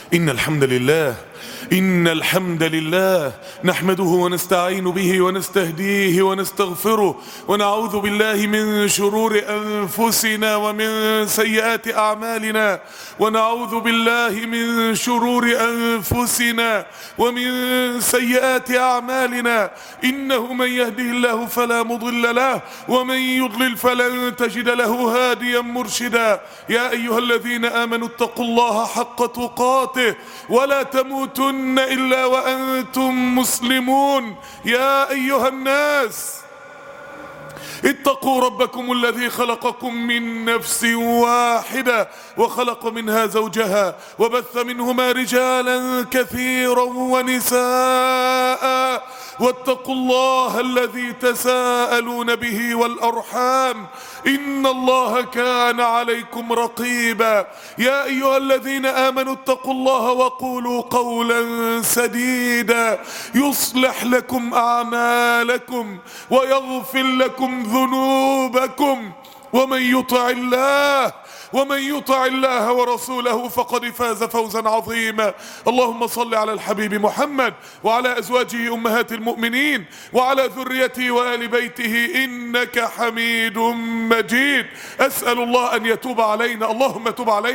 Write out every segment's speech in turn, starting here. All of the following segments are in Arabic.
إن الحمد لله نحمده ونستعين به ونستهديه ونستغفره ونعوذ بالله من شرور أنفسنا ومن سيئات أعمالنا ونعوذ بالله من شرور أنفسنا ومن سيئات أعمالنا إنه من يهده الله فلا مضل له ومن يضلل فلن تجد له هاديا مرشدا. يا أيها الذين آمنوا اتقوا الله حق تقاته ولا تموتن إلا وأنتم مسلمون. يا أيها الناس اتقوا ربكم الذي خلقكم من نفس واحدة وخلق منها زوجها وبث منهما رجالا كثيرا ونساء واتقوا الله الذي تساءلون به والأرحام إن الله كان عليكم رقيبا. يا أيها الذين آمنوا اتقوا الله وقولوا قولا سديدا يصلح لكم أعمالكم ويغفر لكم ذنوبكم ومن يطع الله ورسوله فقد فاز فوزا عظيما. اللهم صل على الحبيب محمد وعلى أزواجه أمهات المؤمنين وعلى ذريته وآل بيته إنك حميد مجيد. أسأل الله أن يتوب علينا. اللهم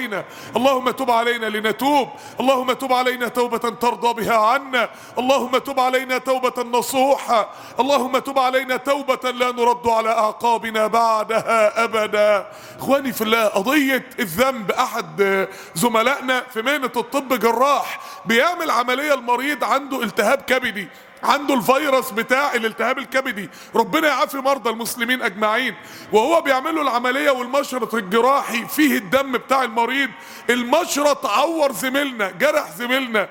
تب علينا لنتوب. اللهم تب علينا توبة ترضى بها عنا. اللهم تب علينا توبة نصوحة. اللهم تب علينا توبة لا نرد على أعقابنا بعدها أبدا. إخواني في الله، قضية الذنب. أحد زملائنا في مهنة الطب جراح بيعمل عملية المريض عنده التهاب كبدي، عنده الفيروس بتاع الالتهاب الكبدي، ربنا يعافي مرضى المسلمين اجمعين. وهو بيعمل له العمليه والمشرط الجراحي فيه الدم بتاع المريض، المشرط عور زميلنا، جرح زميلنا،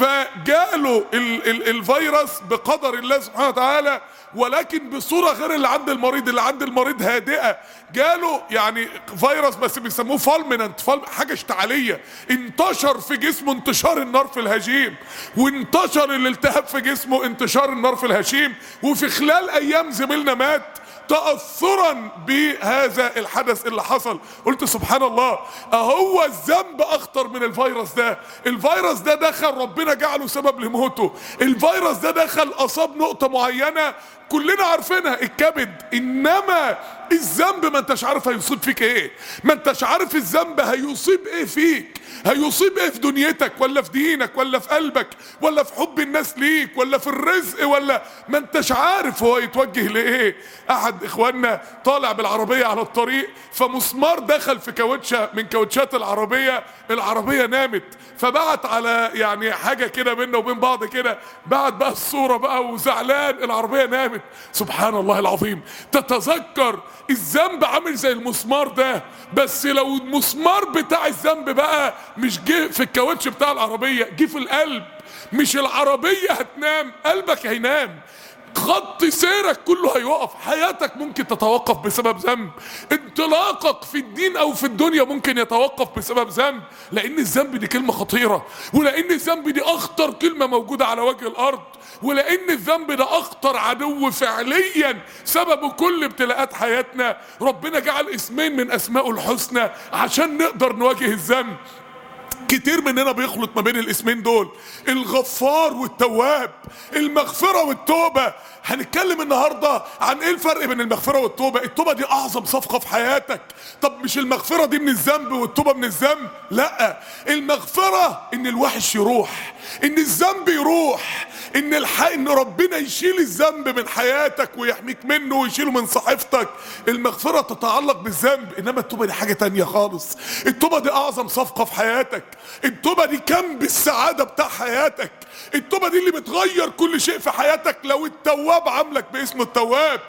فجاله الفيروس بقدر الله سبحانه وتعالى، ولكن بصوره غير اللي عند المريض. اللي عند المريض هادئه، جاله يعني فيروس بس بيسموه فالمننت، حاجه اشتعاليه، انتشر في جسمه انتشار النار في الهشيم، وانتشر الالتهاب في جسمه انتشار النار في الهشيم، وفي خلال ايام زميلنا مات تأثرا بهذا الحدث اللي حصل. قلت سبحان الله، اهو الذنب اخطر من الفيروس ده. الفيروس ده دخل ربنا جعله سبب لموته، الفيروس ده دخل اصاب نقطة معينة كلنا عارفينها، الكبد. انما الذنب ما انتش عارف هيصيب فيك ايه، ما انتش عارف الذنب هيصيب ايه فيك، هيصيب ايه في دنيتك ولا في دينك ولا في قلبك ولا في حب الناس ليك ولا في الرزق، ولا ما انتش عارف هو يتوجه لايه. احد اخواننا طالع بالعربية على الطريق، فمسمار دخل في كاوتشة من كاوتشات العربية نامت، فبعت على يعني حاجة كده بيننا وبين بعض كده، بعت بقى الصورة بقى وزعلان العربية نامت. سبحان الله العظيم، تتذكر الذنب عامل زي المسمار ده، بس لو المسمار بتاع الذنب بقى مش جه في الكاوتش بتاع العربية، جه في القلب، مش العربية هتنام، قلبك هينام، خط سيرك كله هيوقف، حياتك ممكن تتوقف بسبب ذنب، انطلاقك في الدين او في الدنيا ممكن يتوقف بسبب ذنب. لان الذنب دي كلمة خطيرة، ولان الذنب دي اخطر كلمة موجودة على وجه الارض، ولان الذنب ده اخطر عدو فعليا سببه كل ابتلاءات حياتنا. ربنا جعل اسمين من اسمائه الحسنى عشان نقدر نواجه الذنب. كتير مننا بيخلط ما بين الاسمين دول، الغفار والتواب، المغفرة والتوبة. هنتكلم النهاردة عن ايه الفرق بين المغفرة والتوبة. التوبة دي اعظم صفقة في حياتك. طب مش المغفرة دي من الذنب والتوبة من الذنب؟ لا، المغفرة ان الوحش يروح، ان الذنب يروح، ان ربنا يشيل الذنب من حياتك ويحميك منه ويشيله من صحيفتك. المغفرة تتعلق بالذنب، انما التوبة دي حاجة تانية خالص. التوبة دي اعظم صفقة في حياتك، التوبة دي كنز السعادة بتاع حياتك، التوبة دي اللي بتغير كل شيء في حياتك لو التواب عاملك باسم التواب.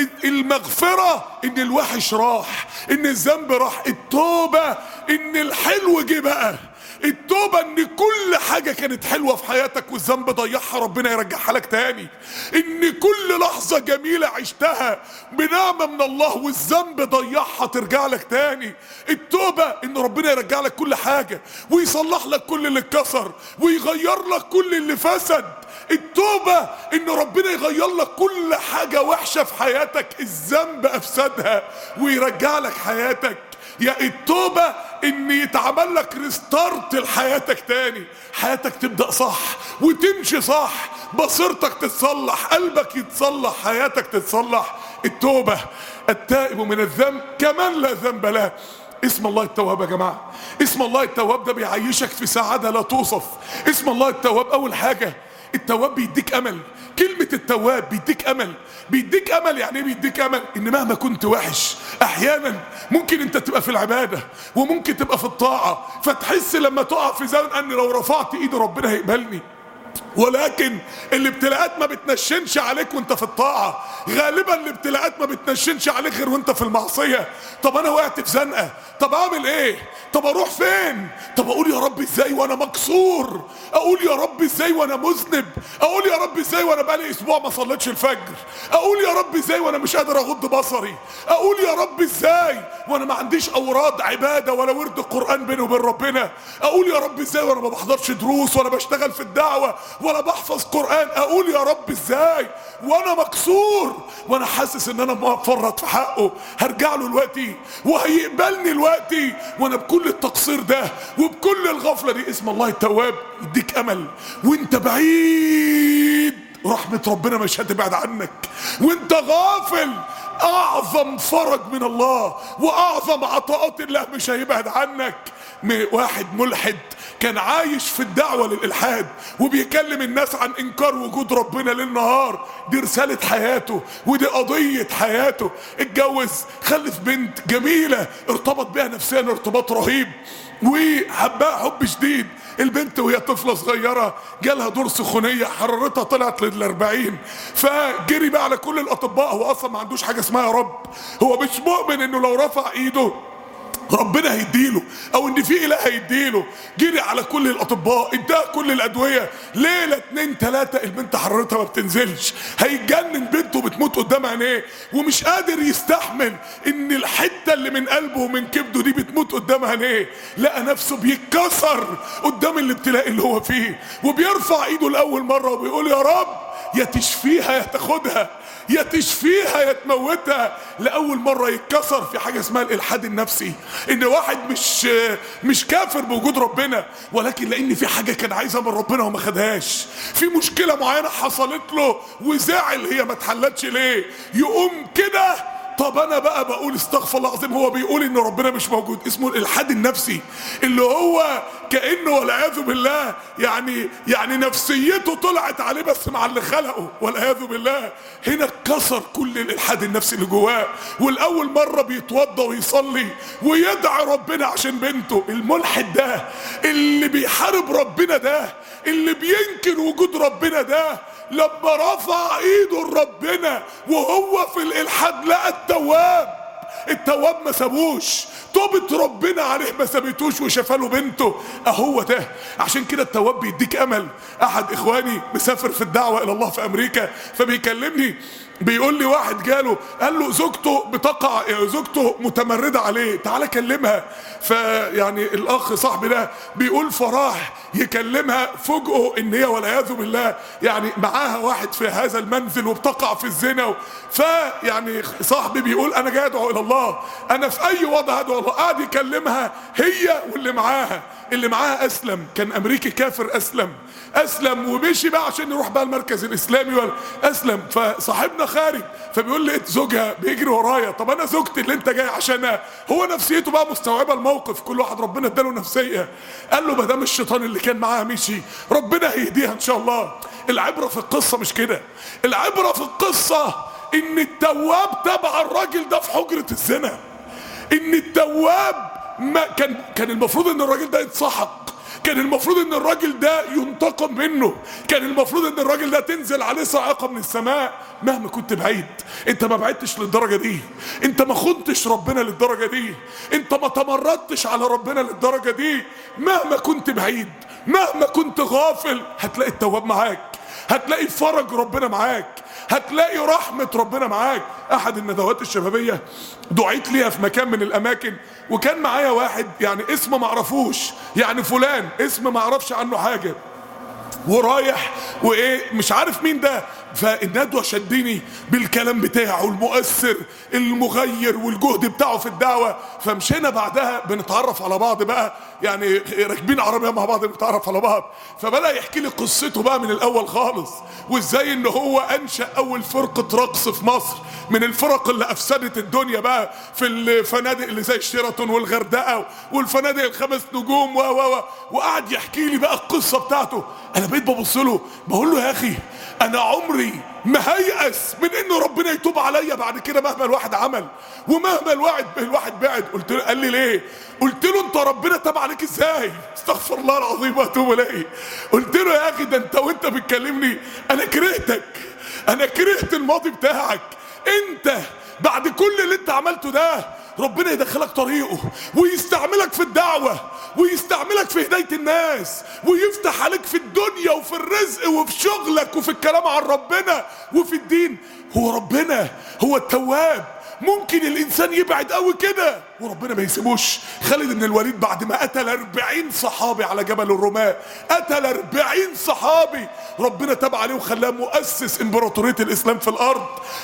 المغفرة ان الوحش راح، ان الذنب راح. التوبة ان الحلو جه بقى. التوبة ان كل حاجة كانت حلوة في حياتك والذنب ضيعها ربنا يرجعها لك تاني. ان كل لحظة جميلة عشتها بنعمة من الله والذنب ضيعها ترجع لك تاني. التوبة ان ربنا يرجع لك كل حاجة ويصلح لك كل اللي اتكسر ويغير لك كل اللي فسد. التوبة ان ربنا يغير لك كل حاجة وحشة في حياتك الذنب افسدها ويرجع لك حياتك. يا التوبة ان يتعمل لك ريستارت لحياتك تاني، حياتك تبدأ صح وتمشي صح، بصيرتك تتصلح، قلبك يتصلح، حياتك تتصلح. التوبة. التائب من الذنب كمن لا ذنب له. اسم الله التواب يا جماعة، اسم الله التواب ده بيعيشك في سعادة لا توصف. اسم الله التواب اول حاجة التواب بيديك امل. كلمة التواب بيديك امل. بيديك امل يعني ايه بيديك امل؟ ان مهما كنت وحش احيانا ممكن انت تبقى في العبادة وممكن تبقى في الطاعة، فتحس لما تقع في زمن ان لو رفعت ايدي ربنا هيقبلني. ولكن الابتلاءات ما بتنشنش عليك وانت في الطاعة، غالبا الابتلاءات ما بتنشنش عليك غير وانت في المعصية. طب انا وقعت في زنقة، طب اعمل ايه؟ طب اروح فين؟ طب اقول يا رب ازاي وانا مكسور؟ اقول يا رب ازاي وانا مذنب؟ اقول يا رب ازاي وانا بقالي اسبوع ما صليتش الفجر؟ اقول يا رب ازاي وانا مش قادر اغض بصري؟ اقول يا رب ازاي وانا ما عنديش اوراد عبادة ولا ورد القرآن بيني وبين ربنا؟ اقول يا رب ازاي وانا ما بحضرش دروس ولا بشتغل في الدعوة ولا بحفظ قرآن؟ اقول يا رب ازاي وانا مكسور وانا حاسس ان انا مفرط في حقه؟ هرجع له دلوقتي وهيقبلني دلوقتي وانا بكل التقصير ده وبكل الغفلة دي. اسم الله التواب يديك امل وانت بعيد، رحمة ربنا مش هتبعد عنك وانت غافل. اعظم فرج من الله واعظم عطاءات الله مش هيبعد عنك. واحد ملحد كان عايش في الدعوة للإلحاد وبيكلم الناس عن إنكار وجود ربنا ليل نهار. دي رسالة حياته ودي قضية حياته. اتجوز، خلف بنت جميلة، ارتبط بها نفسيا ارتباط رهيب وحبها حب شديد. البنت وهي طفلة صغيرة جالها دور سخونية، حرارتها طلعت لل40، فجري بقى على كل الأطباء. هو أصلا ما عندوش حاجة اسمها يا رب، هو مش مؤمن إنه لو رفع إيده ربنا هيديله او ان في اله هيديله. جري على كل الاطباء، اداها كل الادويه، ليله 2 3 البنت حرارتها ما بتنزلش، هيتجنن، بنته بتموت قدام عينيه ومش قادر يستحمل ان الحته اللي من قلبه ومن كبده دي بتموت قدام عينيه. لقى نفسه بيتكسر قدام الابتلاء اللي هو فيه وبيرفع ايده لاول مره وبيقول يا رب يا تشفيها يا تاخدها، يا تشفيها يا تموتها. لأول مرة يتكسر في حاجة اسمها الإلحاد النفسي، إن واحد مش كافر بوجود ربنا، ولكن لأن في حاجة كان عايزها من ربنا وما خدهاش، في مشكلة معينة حصلت له وزعل هي ما اتحلتش ليه، يقوم كده طب انا بقى بقول استغفر الله العظيم. هو بيقول ان ربنا مش موجود. اسمه الالحاد النفسي، اللي هو كانه والعياذ بالله يعني نفسيته طلعت عليه بس مع اللي خلقه والعياذ بالله. هنا اتكسر كل الالحاد النفسي اللي جواه، والاول مره بيتوضى ويصلي ويدعي ربنا عشان بنته. الملحد ده اللي بيحارب ربنا ده اللي بينكر وجود ربنا ده لما رفع ايده لربنا وهو في الالحاد لقى التواب ما سابوش، توبة ربنا عليه ما سابتوش وشفى له بنته. اهو ده عشان كده التواب بيديك امل. احد اخواني مسافر في الدعوة الى الله في امريكا، فبيكلمني بيقول لي واحد جاله قال له زوجته متمردة عليه، تعالى كلمها. فيعني الاخ صاحبي ده بيقول فراح يكلمها، فوجئوا ان هي والعياذ بالله يعني معاها واحد في هذا المنزل وبتقع في الزنا. فيعني صاحبي بيقول انا جاي ادعو الى الله، انا في اي وضع ادعو الله. قاعد يكلمها هي واللي معاها اسلم، كان امريكي كافر اسلم ومشي بقى عشان يروح بقى المركز الاسلامي اسلم. فصاحبنا خارج فبيقول لي زوجها بيجري ورايا، طب انا زوجتي اللي انت جاي عشانها. هو نفسيته بقى مستوعبه الموقف، كل واحد ربنا اداله نفسيه. قال له ما دام الشيطان اللي كان معاها مشي ربنا هيهديها ان شاء الله. العبره في القصه مش كده، العبره في القصه ان التواب تبع الراجل ده في حجره الزنا. ان التواب ما كان المفروض ان الراجل ده يتسحق، كان المفروض ان الراجل ده ينتقم منه، كان المفروض ان الراجل ده تنزل عليه صاعقه من السماء. مهما كنت بعيد، انت ما بعدتش للدرجه دي، انت ما خنتش ربنا للدرجه دي، انت ما تمردتش على ربنا للدرجه دي. مهما كنت بعيد، مهما كنت غافل، هتلاقي التواب معاك، هتلاقي فرج ربنا معاك، هتلاقي رحمة ربنا معاك. احد الندوات الشبابية دعيت ليها في مكان من الاماكن، وكان معايا واحد يعني اسم معرفوش، يعني فلان اسم معرفش عنه حاجة، ورايح وايه مش عارف مين ده، فالندوة شدني بالكلام بتاعه المؤثر المغير والجهد بتاعه في الدعوة. فمشينا بعدها بنتعرف على بعض بقى، يعني راكبين عربية مع بعض بنتعرف على بعض. فبدأ يحكي لي قصته بقى من الاول خالص، وازاي ان هو انشأ اول فرقة رقص في مصر من الفرق اللي افسدت الدنيا بقى في الفنادق اللي زي الشيراتون والغردقة والفنادق الخمس نجوم وقعد يحكي لي بقى القصة بتاعته. انا بقيت ببص له بقول له يا اخي انا عمري ما هيأس من انه ربنا يتوب عليا بعد كده مهما الواحد عمل ومهما الواحد بعد. قلت له، قال لي ليه؟ قلت له انت ربنا تاب عليك ازاي؟ استغفر الله العظيم واتوب اليه. قلت له يا اخي ده انت وانت بتكلمني انا كرهتك، انا كرهت الماضي بتاعك. انت بعد كل اللي انت عملته ده ربنا يدخلك طريقه ويستعملك في الدعوة ويستعملك في هداية الناس ويفتح عليك في الدنيا وفي الرزق وفي شغلك وفي الكلام عن ربنا وفي الدين. هو ربنا هو التواب. ممكن الانسان يبعد قوي كده وربنا ما يسيبوش. خالد بن الوليد بعد ما قتل 40 صحابي على جبل الرماة، قتل 40 صحابي، ربنا تاب عليه وخلاه مؤسس امبراطورية الاسلام في الارض.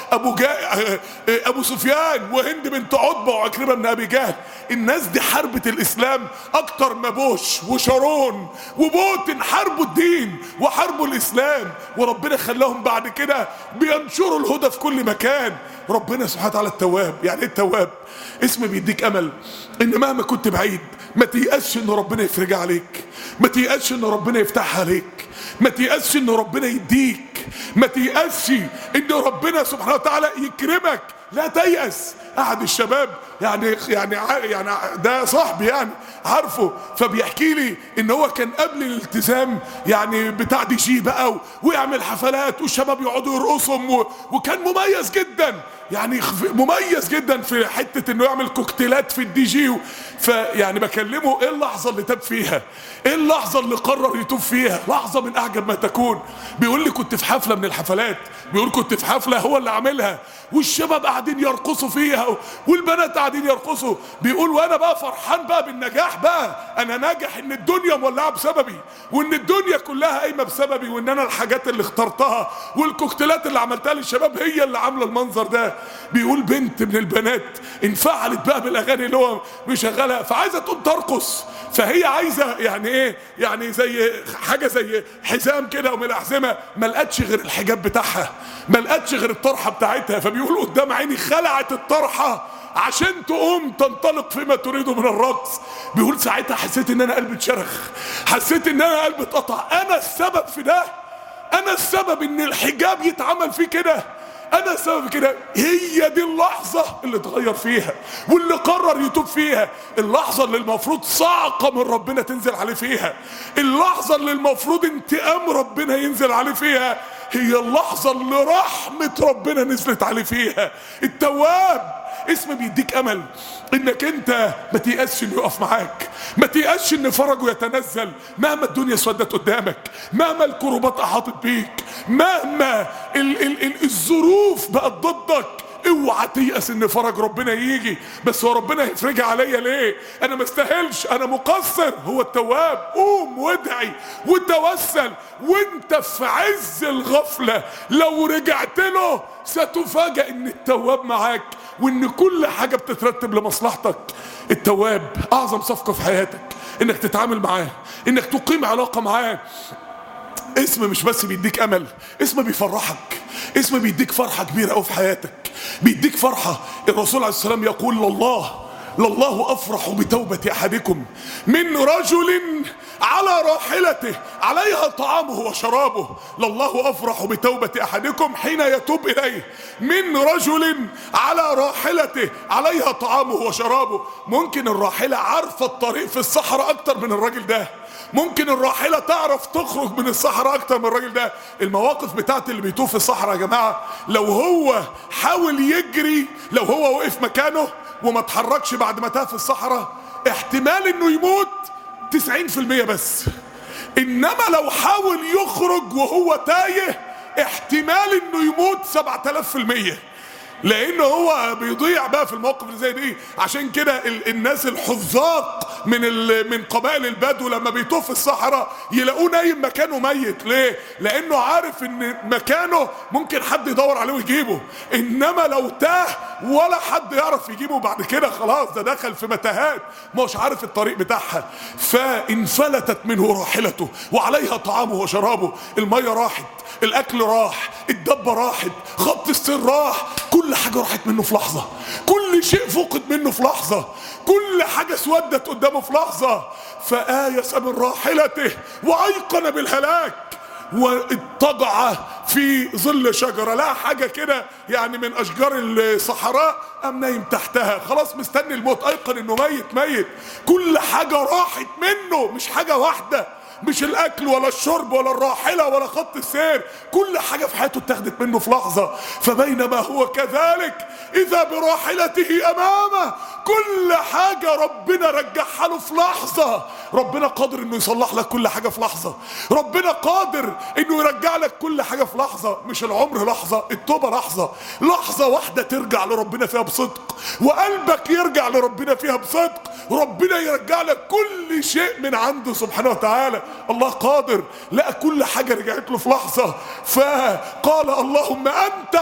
ابو سفيان وهند بنت عتبة وعكرمة بن ابي جهل، الناس دي حاربت الاسلام اكتر ما بوش وشارون وبوتين حاربوا الدين وحاربوا الاسلام، وربنا خلاهم بعد كده بينشروا الهدى في كل مكان. ربنا سبحانه وتعالى التواب. يعني ايه التواب؟ اسم بيديك امل ان مهما كنت بعيد ما تيأسش ان ربنا يفرجها عليك، ما تيأسش ان ربنا يفتحها عليك، ما تيأسش ان ربنا يديك، ما تيأسش ان ربنا سبحانه وتعالى يكرمك. لا تيأس. احد الشباب يعني ده صاحبي يعني عارفه، فبيحكي لي ان هو كان قبل الالتزام يعني بتاع دي جي بقى ويعمل حفلات والشباب يقعدوا يرقصهم وكان مميز جدا، يعني مميز جدا في حته انه يعمل كوكتيلات في الدي جي. فيعني بكلمه ايه اللحظه اللي تاب فيها؟ ايه اللحظه اللي قرر يتوب فيها؟ لحظه من اعجب ما تكون. بيقول لي كنت في حفله من الحفلات، بيقول كنت في حفله هو اللي عاملها والشباب قاعدين يرقصوا فيها والبنات قاعدين يرقصوا. بيقول وانا بقى فرحان بقى بالنجاح، بقى انا ناجح ان الدنيا مولعه بسببي وان الدنيا كلها قايمه بسببي وان انا الحاجات اللي اخترتها والكوكتيلات اللي عملتها للشباب هي اللي عامله المنظر ده. بيقول بنت من البنات انفعلت بقى بالاغاني اللي هو مشغلها فعايزه تقوم ترقص، فهي عايزه يعني ايه، يعني زي حاجه زي حزام كده ومن الاحزمه، ما لقتش غير الحجاب بتاعها، ما لقتش غير الطرحه بتاعتها. فبيقول قدام عيني خلعت الطرحه عشان تقوم تنطلق فيما تريده من الرقص. بيقول ساعتها حسيت ان انا قلبي اتشرخ، حسيت ان انا قلبي اتقطع. انا السبب في ده، انا السبب ان الحجاب يتعمل فيه كده، انا السبب كده. هي دي اللحظة اللي اتغير فيها واللي قرر يتوب فيها، اللحظة اللي المفروض صعقة من ربنا تنزل عليه فيها، اللحظة اللي المفروض انتقام ربنا ينزل عليه فيها، هي اللحظة اللي رحمة ربنا نزلت عليه فيها. التواب اسم بيديك امل انك انت ما تيأسش انه يقف معاك، ما تيأسش ان فرجه يتنزل مهما الدنيا اسودت قدامك، مهما الكروبات احاطت بيك، مهما الظروف بقت ضدك. اوعى تيأس ان فرج ربنا يجي. بس هو ربنا يفرجها عليا ليه؟ انا ما استاهلش، انا مقصر. هو التواب. قوم وادعي وتوسل وانت في عز الغفلة، لو رجعت له ستفاجأ ان التواب معاك وان كل حاجة بتترتب لمصلحتك. التواب اعظم صفقة في حياتك انك تتعامل معاه، انك تقيم علاقة معاه. اسم مش بس بيديك امل، اسم بيفرحك، اسم بيديك فرحة كبيرة قوي في حياتك، بيديك فرحة. الرسول عليه السلام يقول لله افرح بتوبة احدكم من رجل على راحلته عليها طعامه وشرابه. لله افرح بتوبة احدكم حين يتوب اليه من رجل على راحلته عليها طعامه وشرابه. ممكن الراحلة عارفة الطريق في الصحراء اكتر من الراجل ده، ممكن الراحلة تعرف تخرج من الصحراء اكتر من الراجل ده. المواقف بتاعت اللي بيتوه في الصحراء يا جماعة، لو هو حاول يجري، لو هو وقف مكانه وما اتحركش بعد ما تاه في الصحراء، احتمال انه يموت 90% بس. انما لو حاول يخرج وهو تايه احتمال انه يموت 7000%، لانه هو بيضيع بقى في المواقف اللي زي دي. عشان كده الناس الحذاق من قبائل البدو لما بيطوف في الصحراء يلاقوه نايم مكانه ميت. ليه؟ لانه عارف ان مكانه ممكن حد يدور عليه ويجيبه، انما لو تاه ولا حد يعرف يجيبه بعد كده، خلاص ده دخل في متاهات مش عارف الطريق بتاعها. فانفلتت منه راحلته وعليها طعامه وشرابه. المية راحت، الاكل راح، الدبة راحت، خط السير راح، كل حاجة راحت منه في لحظة، كل شيء فقد منه في لحظة، كل حاجة اسودت قدامه في لحظة. فآيس من راحلته وأيقن بالهلاك واضطجع في ظل شجرة، لا حاجة كده يعني من أشجار الصحراء، قام نايم تحتها خلاص مستني الموت، أيقن إنه ميت. كل حاجة راحت منه، مش حاجة واحدة، مش الاكل ولا الشرب ولا الراحله ولا خط السير، كل حاجه في حياته اتاخدت منه في لحظه. فبينما هو كذلك اذا براحلته امامه، كل حاجه ربنا رجعها له في لحظه. ربنا قادر انه يصلح لك كل حاجه في لحظه، ربنا قادر انه يرجع لك كل حاجه في لحظه. مش العمر لحظه، التوبه لحظه واحده ترجع لربنا فيها بصدق، وقلبك يرجع لربنا فيها بصدق، ربنا يرجع لك كل شيء من عنده سبحانه وتعالى. الله قادر، لقى كل حاجة رجعت له في لحظة، فقال اللهم أنت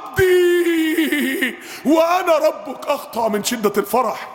عبدي وأنا ربك. أخطأ من شدة الفرح،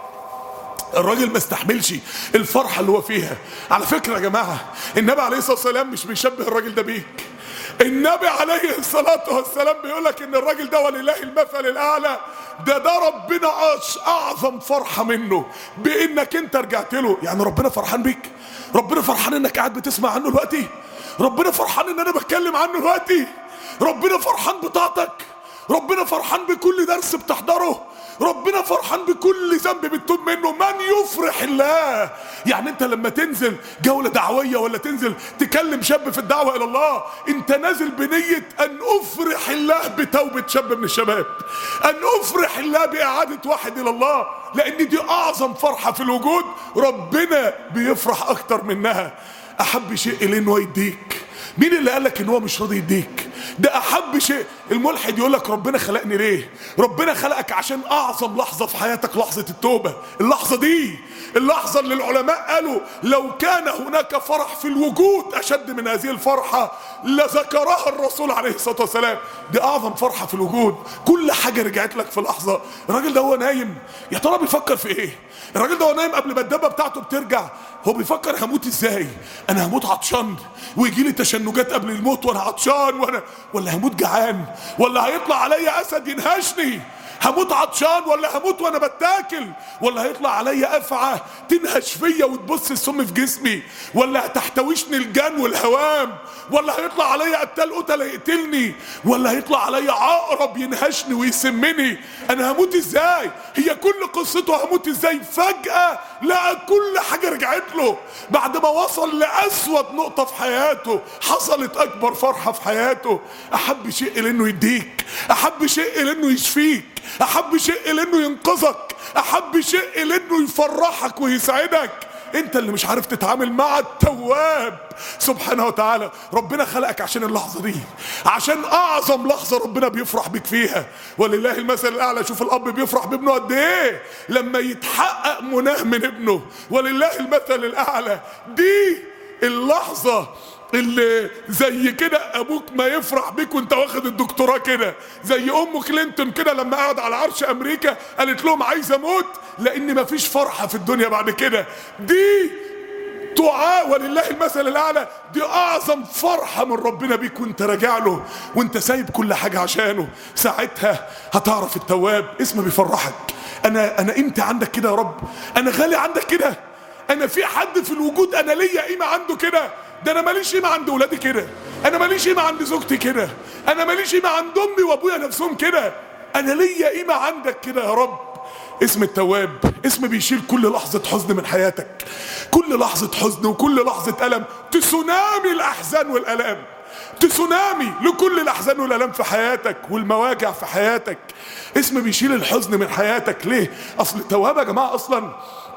الراجل ما استحملش الفرحة اللي هو فيها. على فكرة يا جماعة، النبي عليه الصلاة والسلام مش بيشبه الراجل ده بيك، النبي عليه الصلاة والسلام بيقولك ان الراجل ده ولله المثل الاعلى، ده ربنا اعظم فرحة منه بانك انت رجعت له. يعني ربنا فرحان بيك، ربنا فرحان انك قاعد بتسمع عنه دلوقتي، ربنا فرحان ان انا بتكلم عنه دلوقتي، ربنا فرحان بطاعتك، ربنا فرحان بكل درس بتحضره، ربنا فرحان بكل ذنب بتتوب منه. من يفرح الله؟ يعني انت لما تنزل جولة دعوية ولا تنزل تكلم شاب في الدعوة الى الله، انت نازل بنية ان افرح الله بتوبة شاب من الشباب، ان افرح الله باعادة واحد الى الله، لان دي اعظم فرحة في الوجود، ربنا بيفرح اكتر منها. احب شيء اليه انه يديك. مين اللي قالك ان هو مش راضي يديك؟ ده احب شيء. الملحد يقولك ربنا خلقني ليه؟ ربنا خلقك عشان اعظم لحظة في حياتك لحظة التوبة. اللحظة دي اللحظة اللي العلماء قالوا لو كان هناك فرح في الوجود اشد من هذه الفرحة لذكرها الرسول عليه الصلاة والسلام. دي اعظم فرحة في الوجود، كل حاجة رجعت لك في لحظة. الراجل ده هو نايم يا ترى بيفكر في ايه؟ الراجل ده هو نايم قبل ما الدبة بتاعته بترجع هو بيفكر هموت ازاي؟ انا هموت عطشان ويجي لي تشنجات قبل الموت وانا عطشان، ولا هموت جعان، ولا هيطلع عليا اسد ينهشني؟ هموت عطشان ولا هموت وانا بتاكل؟ ولا هيطلع عليا افعى تنهش فيا وتبص السم في جسمي؟ ولا هتحتوشني الجان والهوام؟ ولا هيطلع عليا قتال يقتلني؟ ولا هيطلع عليا عقرب ينهشني ويسمني؟ انا هموت ازاي؟ هي كل قصته هموت ازاي؟ فجأة لقى كل حاجة رجعت له بعد ما وصل لأسود نقطة في حياته، حصلت اكبر فرحة في حياته. احب شيء لانه يديك، احب شيء لانه يشفيك، احب شيء لانه ينقذك، احب شيء لانه يفرحك ويسعدك. انت اللي مش عارف تتعامل مع التواب سبحانه وتعالى. ربنا خلقك عشان اللحظة دي، عشان اعظم لحظة ربنا بيفرح بك فيها. ولله المثل الاعلى. شوف الاب بيفرح بابنه قد ايه لما يتحقق مناه من ابنه، ولله المثل الاعلى. دي اللحظة اللي زي كده ابوك ما يفرح بيك وانت واخد الدكتوراه كده، زي ام كلينتون كده لما قعد على عرش امريكا قالت لهم عايز اموت لان مفيش فرحة في الدنيا بعد كده. دي ولله المثل الاعلى. دي اعظم فرحة من ربنا بيك وانت راجع له وانت سايب كل حاجة عشانه. ساعتها هتعرف التواب اسمه بيفرحك. انا قيمتي عندك كده يا رب، انا غالي عندك كده، انا في حد في الوجود انا ليا قيمة عنده كده؟ ده انا ماليش قيمة عند ولادي كده، انا ماليش قيمة عند زوجتي كده، انا ماليش قيمة عند امي وابويا نفسهم كده، انا ليا قيمة عندك كده يا رب. اسم التواب اسم بيشيل كل لحظة حزن من حياتك، كل لحظة حزن وكل لحظة ألم، تسونامي الأحزان والألام، تسونامي لكل الأحزان والألام في حياتك والمواجع في حياتك. اسم بيشيل الحزن من حياتك. ليه؟ أصل التواب يا جماعة أصلا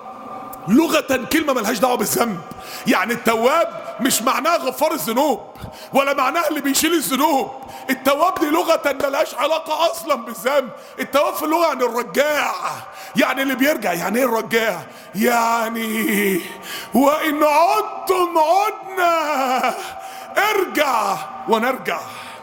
لغة كلمة ملهاش دعوة بالذنب. يعني التواب مش معناه غفار الذنوب ولا معناه اللي بيشيل الذنوب، التواب دي لغة ملهاش علاقة اصلا بالذنب. التواب في اللغة يعني الرجاع، يعني اللي بيرجع. يعني ايه الرجاع؟ يعني وان عدتم عدنا، ارجع ونرجع.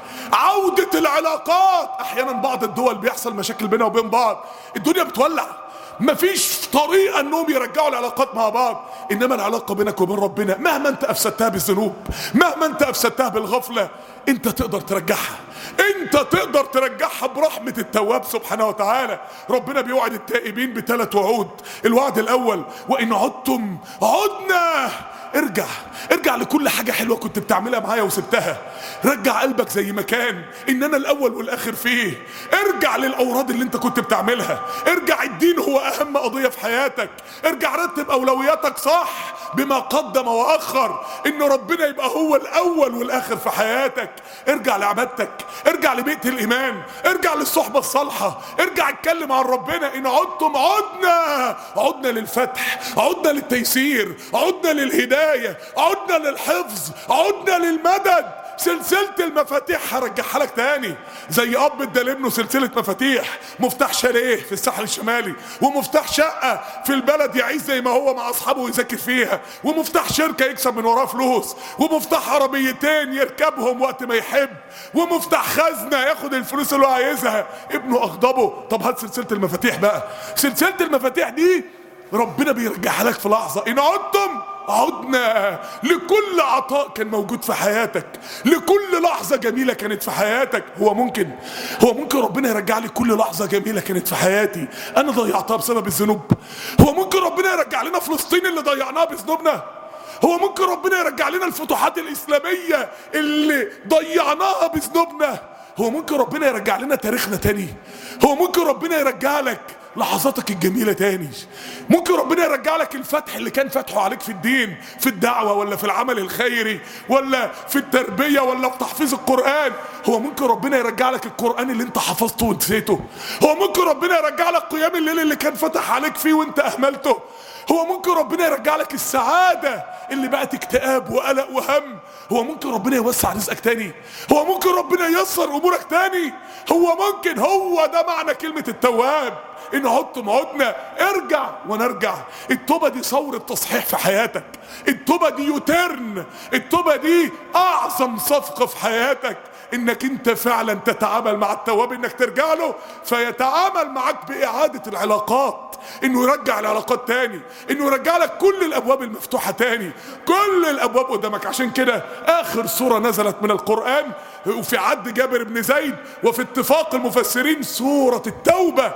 عودة العلاقات. احيانا بعض الدول بيحصل مشاكل بينها وبين بعض، الدنيا بتولع، مفيش طريقة انهم يرجعوا العلاقات مع بعض. انما العلاقة بينك وبين ربنا مهما انت افسدتها بالذنوب، مهما انت افسدتها بالغفلة، انت تقدر ترجعها. انت تقدر ترجعها برحمة التواب سبحانه وتعالى. ربنا بيوعد التائبين ب3 وعود. الوعد الاول وان عدتم عدنا، ارجع. ارجع لكل حاجة حلوة كنت بتعملها معايا وسبتها. رجع قلبك زي ما كان، ان انا الاول والاخر فيه. ارجع للاوراد اللي انت كنت بتعملها. ارجع، الدين هو اهم قضية في حياتك. ارجع رتب اولوياتك صح بما قدم واخر، ان ربنا يبقى هو الاول والاخر في حياتك. ارجع لعبادتك، ارجع لبيئة الايمان، ارجع للصحبة الصالحة، ارجع اتكلم عن ربنا. ان عدتم عدنا، عدنا للفتح، عدنا للتيسير، عدنا للهداية، عدنا للحفظ، عدنا للمدد. سلسلة المفاتيح هرجعها لك تاني. زي اب ادى لابنه سلسلة مفاتيح، مفتاح شاليه في الساحل الشمالي، ومفتاح شقة في البلد يعيش زي ما هو مع اصحابه ويذاكر فيها، ومفتاح شركة يكسب من وراه فلوس، ومفتاح عربيتين يركبهم وقت ما يحب، ومفتاح خزنة ياخد الفلوس اللي هو عايزها. ابنه اغضبه. طب هات سلسلة المفاتيح بقى. سلسلة المفاتيح دي ربنا بيرجعها لك في لحظة. ان عدتم عدنا لكل عطاء كان موجود في حياتك، لكل لحظة جميلة كانت في حياتك. هو ممكن ربنا يرجع لي كل لحظة جميلة كانت في حياتي انا ضيعتها بسبب الذنوب؟ هو ممكن ربنا يرجع لنا فلسطين اللي ضيعناها بذنوبنا؟ هو ممكن ربنا يرجع لنا الفتوحات الإسلامية اللي ضيعناها بذنوبنا؟ هو ممكن ربنا يرجع لنا تاريخنا تاني؟ هو ممكن ربنا يرجع لك لحظاتك الجميلة تاني؟ ممكن ربنا يرجع لك الفتح اللي كان فتحه عليك في الدين، في الدعوة، ولا في العمل الخيري، ولا في التربية، ولا في تحفيظ القرآن. هو ممكن ربنا يرجع لك القرآن اللي انت حفظته ونسيته. هو ممكن ربنا يرجع لك قيام الليل اللي كان فتح عليك فيه وانت اهملته. هو ممكن ربنا يرجع لك السعادة اللي بقت اكتئاب وقلق وهم. هو ممكن ربنا يوسع رزقك تاني. هو ممكن ربنا ييسر امورك تاني. هو ممكن. هو ده معنى كلمة التواب. ان عدتم عدنا، ارجع ونرجع. التوبة دي ثورة تصحيح في حياتك. التوبة دي يوترن. التوبة دي اعظم صفقة في حياتك، انك انت فعلا تتعامل مع التواب، انك ترجع له فيتعامل معك باعادة العلاقات، انه يرجع العلاقات تاني، انه يرجع لك كل الابواب المفتوحة تاني، كل الابواب قدامك. عشان كده اخر سورة نزلت من القرآن وفي عهد جابر بن زيد وفي اتفاق المفسرين سورة التوبة.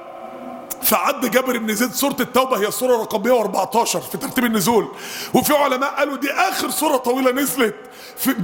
في عهد جابر بن زيد سورة التوبة هي السورة رقم 114 في ترتيب النزول، وفي علماء قالوا دي اخر سورة طويلة نزلت في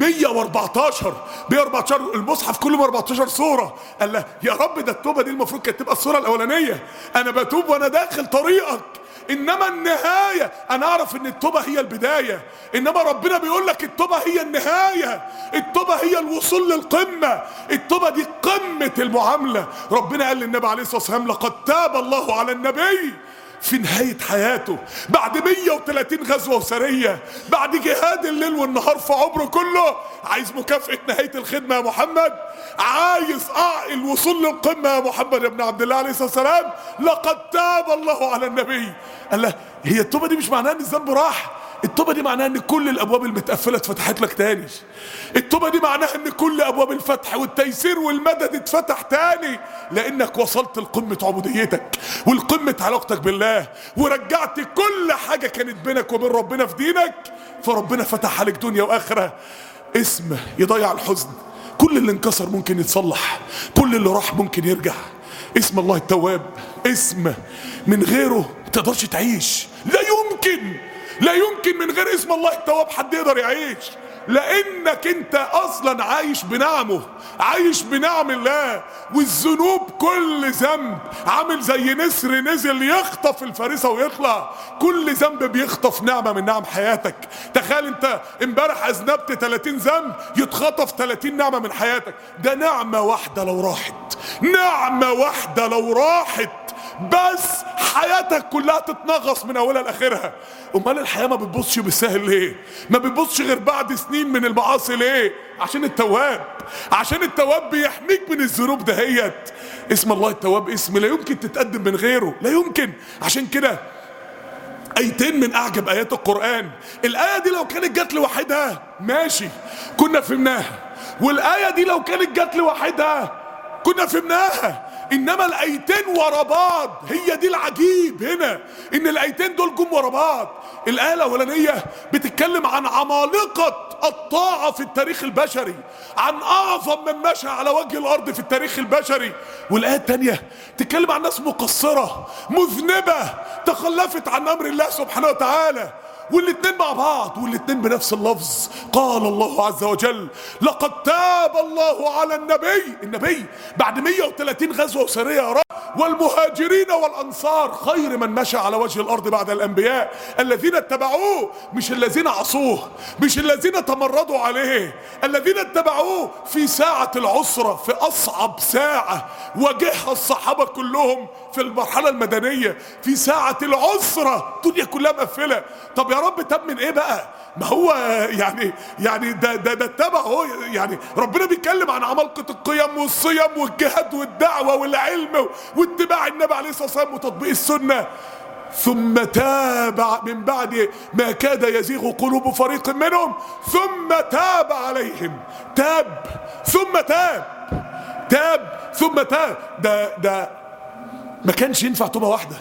114 المصحف كله 14 سورة. قال له يا رب ده التوبة دي المفروض كانت تبقى السورة الاولانية، انا بتوب وانا داخل طريقك، انما النهاية انا اعرف ان التوبة هي البداية، انما ربنا بيقول لك التوبة هي النهاية، التوبة هي الوصول للقمة، التوبة دي قمة المعاملة. ربنا قال للنبي عليه الصلاة والسلام لقد تاب الله على النبي في نهاية حياته بعد 130 غزوة وسرية، بعد جهاد الليل والنهار في عمره كله. عايز مكافأة نهاية الخدمة يا محمد؟ عايز الوصول للقمة يا محمد يا ابن عبد الله عليه الصلاة والسلام؟ لقد تاب الله على النبي. قال له هي التوبة دي مش معناها ان الذنب راح، التوبة دي معناها ان كل الابواب المتقفلة اتفتحت لك تاني. التوبة دي معناها ان كل ابواب الفتح والتيسير والمدد اتفتح تاني، لانك وصلت لقمة عبوديتك والقمة علاقتك بالله، ورجعت كل حاجة كانت بينك وبين ربنا في دينك، فربنا فتح عليك دنيا واخرة. اسم يضيع الحزن، كل اللي انكسر ممكن يتصلح، كل اللي راح ممكن يرجع. اسم الله التواب اسم من غيره متقدرش تعيش. لا يمكن من غير اسم الله التواب حد يقدر يعيش، لانك انت اصلا عايش بنعمه، عايش بنعم الله. والذنوب كل ذنب عامل زي نسر نزل يخطف الفريسة ويطلع، كل ذنب بيخطف نعمة من نعم حياتك. تخيل انت امبارح اذنبت 30 ذنب يتخطف 30 نعمة من حياتك. ده نعمة واحدة لو راحت، نعمة واحدة لو راحت بس حياتك كلها تتنغص من اولها لاخرها. امال الحياه ما بتبصش بالسهل ليه؟ ما بتبصش غير بعد سنين من المعاصي ليه؟ عشان التواب. عشان التواب بيحميك من الذنوب دهيت. اسم الله التواب اسم لا يمكن تتقدم من غيره، لا يمكن. عشان كده ايتين من اعجب ايات القرآن. الاية دي لو كانت جت لوحدها ماشي كنا فهمناها، والاية دي لو كانت جت لوحدها كنا فهمناها، انما الايتين ورا بعض هي دي العجيب هنا، ان الايتين دول جم ورا بعض. الايه الاولانيه بتتكلم عن عمالقه الطاعه في التاريخ البشري، عن اعظم من مشى على وجه الارض في التاريخ البشري. والايه الثانيه تتكلم عن ناس مقصره مذنبه تخلفت عن امر الله سبحانه وتعالى. والاتنين مع بعض، والاتنين بنفس اللفظ. قال الله عز وجل: لقد تاب الله على النبي بعد 130 غزوة وسرية يا رب، والمهاجرين والأنصار، خير من مشى على وجه الأرض بعد الأنبياء، الذين اتبعوه، مش الذين عصوه، مش الذين تمردوا عليه، الذين اتبعوه في ساعة العسرة، في أصعب ساعة واجهها الصحابة كلهم في المرحلة المدنية، في ساعة العسرة الدنيا كلها مقفلة. طب يا رب تاب من ايه بقى؟ ما هو يعني ده اتبع هو. يعني ربنا بيتكلم عن عمالقة القيم والصيام والجهاد والدعوة والعلم واتباع النبي عليه الصلاة والسلام وتطبيق السنة. ثم تاب من بعد ما كاد يزيغ قلوب فريق منهم ثم تاب عليهم. تاب ثم تاب، تاب ثم تاب. ده ما كانش ينفع توبة واحدة.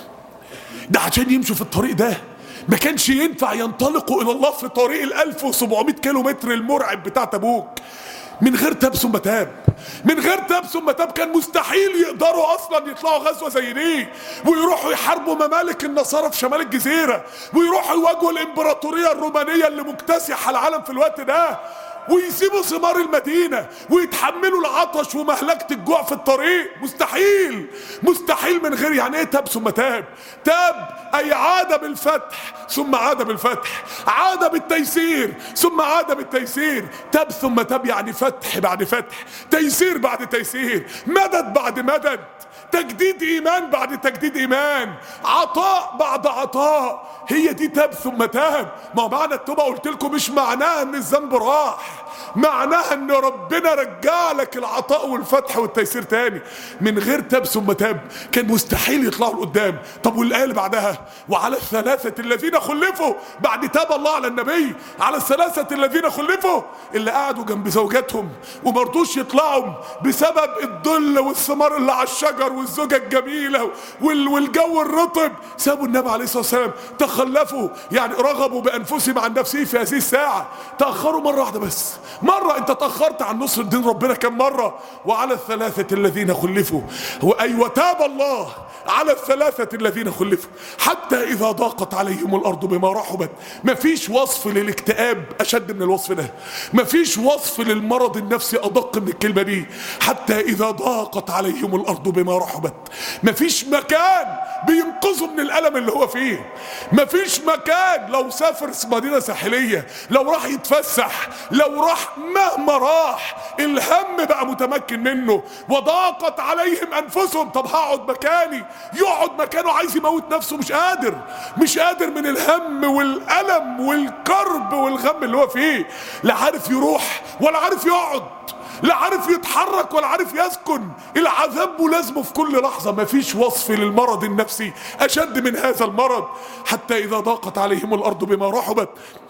ده عشان يمشوا في الطريق ده ما كانش ينفع ينطلقوا الى الله في طريق 1700 كيلو متر المرعب بتاع تبوك من غير تاب ثم تاب. من غير تاب ثم تاب كان مستحيل يقدروا اصلا يطلعوا غزوه زي دي ويروحوا يحاربوا ممالك النصارى في شمال الجزيره، ويروحوا يواجهوا الامبراطوريه الرومانيه اللي مكتسحه العالم في الوقت ده، ويسيبوا ثمار المدينة ويتحملوا العطش ومهلكة الجوع في الطريق. مستحيل، مستحيل من غير. يعني ايه تاب ثم تاب؟ تاب اي عاد بالفتح ثم عاد بالفتح، عاد بالتيسير ثم عاد بالتيسير. تاب ثم تاب يعني فتح بعد فتح، تيسير بعد تيسير، مدد بعد مدد، تجديد ايمان بعد تجديد ايمان، عطاء بعد عطاء. هي دي تاب ثم تاب. ما معنى التوبه قلت لكم مش معناها ان الذنب راح، معناها ان ربنا رجع لك العطاء والفتح والتيسير تاني. من غير تاب ثم تاب كان مستحيل يطلعوا لقدام. طب والايه اللي بعدها: وعلى الثلاثه الذين خلفوا، بعد تاب الله على النبي، على الثلاثه الذين خلفوا، اللي قعدوا جنب زوجاتهم وما رضوش يطلعوا بسبب الظل والثمار اللي على الشجر والزوجه الجميله والجو الرطب، سابوا النبي عليه الصلاه والسلام، تخلفوا، يعني رغبوا بانفسهم عن نفسه في هذه الساعه، تاخروا مره واحده بس. مرة انت تأخرت عن نصر دين ربنا كم مرة؟ وعلى الثلاثة الذين خلفوا، وتاب الله على الثلاثة الذين خلفوا حتى إذا ضاقت عليهم الأرض بما رحبت. مفيش وصف للاكتئاب أشد من الوصف ده، مفيش وصف للمرض النفسي أدق من الكلمة دي. حتى إذا ضاقت عليهم الأرض بما رحبت. مفيش مكان بينقذه من الألم اللي هو فيه، مفيش مكان. لو سافر مدينة ساحلية، لو راح يتفسح، لو راح مهما راح الهم بقى متمكن منه. وضاقت عليهم انفسهم. طب هقعد مكاني، يقعد مكانه عايز يموت نفسه، مش قادر من الهم والألم والكرب والغم اللي هو فيه. لا عارف يروح ولا عارف يقعد، لا عارف يتحرك ولا عارف يسكن. العذاب ملازمه في كل لحظة. مفيش وصف للمرض النفسي أشد من هذا المرض. حتى إذا ضاقت عليهم الأرض بما رحبت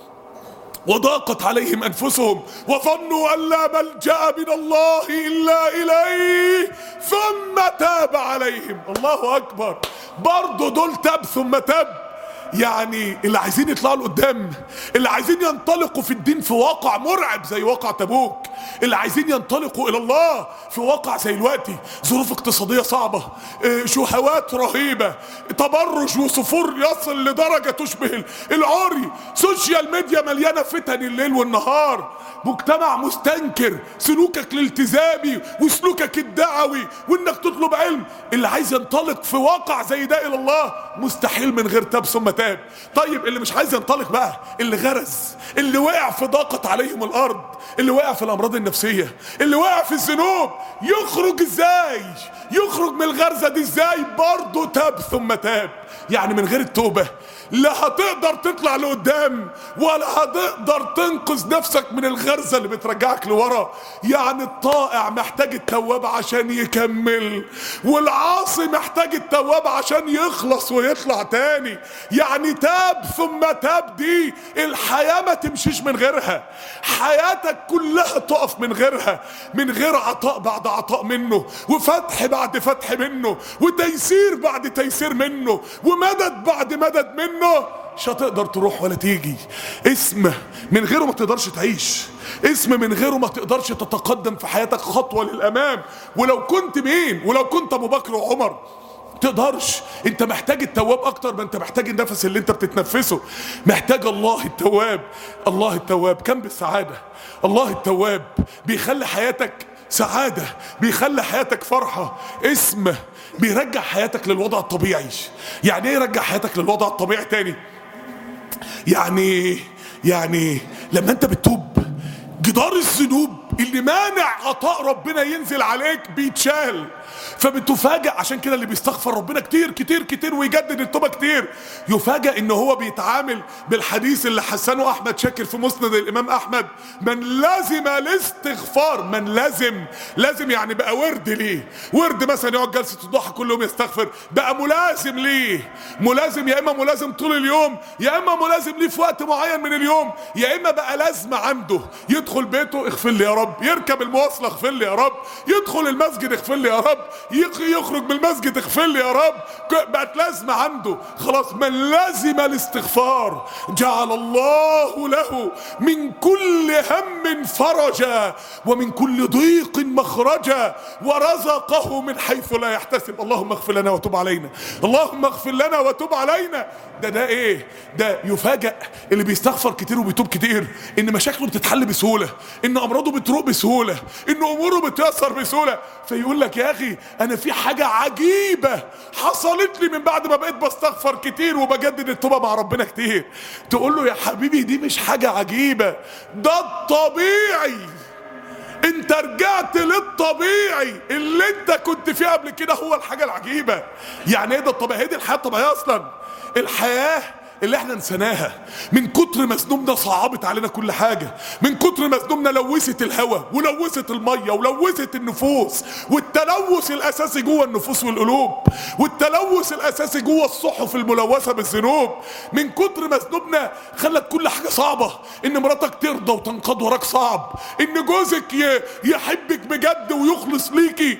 وضاقت عليهم أنفسهم وظنوا أن لا ملجأ من الله إلا إليه ثم تاب عليهم. الله أكبر. برضو دول تاب ثم تاب. يعني اللي عايزين يطلعوا لقدام، اللي عايزين ينطلقوا في الدين في واقع مرعب زي واقع تبوك، اللي عايزين ينطلقوا الى الله في واقع زي دلوقتي، ظروف اقتصادية صعبة، شهوات رهيبة، تبرج وسفور يصل لدرجة تشبه العري، سوشيال ميديا مليانة فتن الليل والنهار، مجتمع مستنكر، سلوكك الالتزامي وسلوكك الدعوي وانك تطلب علم. اللي عايز ينطلق في واقع زي ده الى الله مستحيل من غير تاب ثم تاب. طيب اللي مش عايز ينطلق بقى، اللي غرز، اللي وقع في ضاقت عليهم الارض، اللي وقع في الامراض الامراض النفسيه، اللي واقع في الذنوب يخرج ازاي؟ يخرج من الغرزه دي ازاي؟ برضه تاب ثم تاب. يعني من غير التوبه لا هتقدر تطلع لقدام ولا هتقدر تنقذ نفسك من الغرزه اللي بترجعك لورا. يعني الطائع محتاج التواب عشان يكمل، والعاصي محتاج التواب عشان يخلص ويطلع تاني. يعني تاب ثم تاب دي الحياه ما تمشيش من غيرها، حياتك كلها تقف من غيرها، من غير عطاء بعد عطاء منه، وفتح بعد فتح منه، وتيسير بعد تيسير منه، ومدد بعد مدد منه. مش هتقدر تروح ولا تيجي. اسم من غيره ما تقدرش تعيش، اسم من غيره ما تقدرش تتقدم في حياتك خطوة للأمام. ولو كنت مين؟ ولو كنت أبو بكر وعمر تقدرش. انت محتاج التواب اكتر ما انت محتاج النفس اللي انت بتتنفسه. محتاج الله التواب. الله التواب كم بالسعادة. الله التواب بيخلي حياتك سعادة، بيخلي حياتك فرحة. اسم بيرجع حياتك للوضع الطبيعي. يعني ايه يرجع حياتك للوضع الطبيعي تاني؟ يعني لما انت بتتوب جدار الذنوب اللي مانع عطاء ربنا ينزل عليك بيتشال، فبتفاجأ. عشان كده اللي بيستغفر ربنا كتير كتير كتير ويجدد التوبة كتير يفاجأ ان هو بيتعامل بالحديث اللي حسنه احمد شاكر في مسند الامام احمد: من لازم الاستغفار. من لازم يعني بقى ورد ليه، ورد مثلا يقعد جلسة الضحى كل يوم يستغفر، بقى ملازم ليه. ملازم يا اما ملازم طول اليوم، يا اما ملازم ليه في وقت معين من اليوم، يا اما بقى لازمة عنده. يدخل بيته اغفر لي يا رب، يركب المواصلة اغفر لي يا رب، يدخل المسجد اغفر لي يا رب، يخرج من المسجد اغفر لي يا رب. بقت لازمة عنده خلاص. من لازم الاستغفار جعل الله له من كل هم فرجا ومن كل ضيق مخرجا ورزقه من حيث لا يحتسب. اللهم اغفر لنا وتب علينا، اللهم اغفر لنا وتب علينا. ده ايه ده؟ يفاجأ اللي بيستغفر كتير وبيتوب كتير ان مشاكله بتتحل بسهولة، ان امراضه بتروق بسهولة، ان اموره بتيسر بسهولة. فيقول لك يا اخي انا في حاجة عجيبة حصلت لي من بعد ما بقيت بستغفر كتير وبجدد التوبة مع ربنا كتير. تقول له يا حبيبي دي مش حاجة عجيبة، ده الطبيعي. انت رجعت للطبيعي اللي انت كنت فيه قبل كده، هو الحاجة العجيبة. يعني ايه ده الطبيعي؟ هي دي الحياة الطبيعية اصلا. الحياة اللي احنا نسيناها من كتر ما ذنوبنا صعبت علينا كل حاجة، من كتر ما ذنوبنا لوثت الهواء ولوثت المية ولوثت النفوس، والتلوث الاساسي جوه النفوس والقلوب، والتلوث الاساسي جوه الصحف الملوثة بالذنوب. من كتر ما ذنوبنا خلت كل حاجة صعبة. ان مراتك ترضى وتنقض وراك صعب، ان جوزك يحبك بجد ويخلص ليكي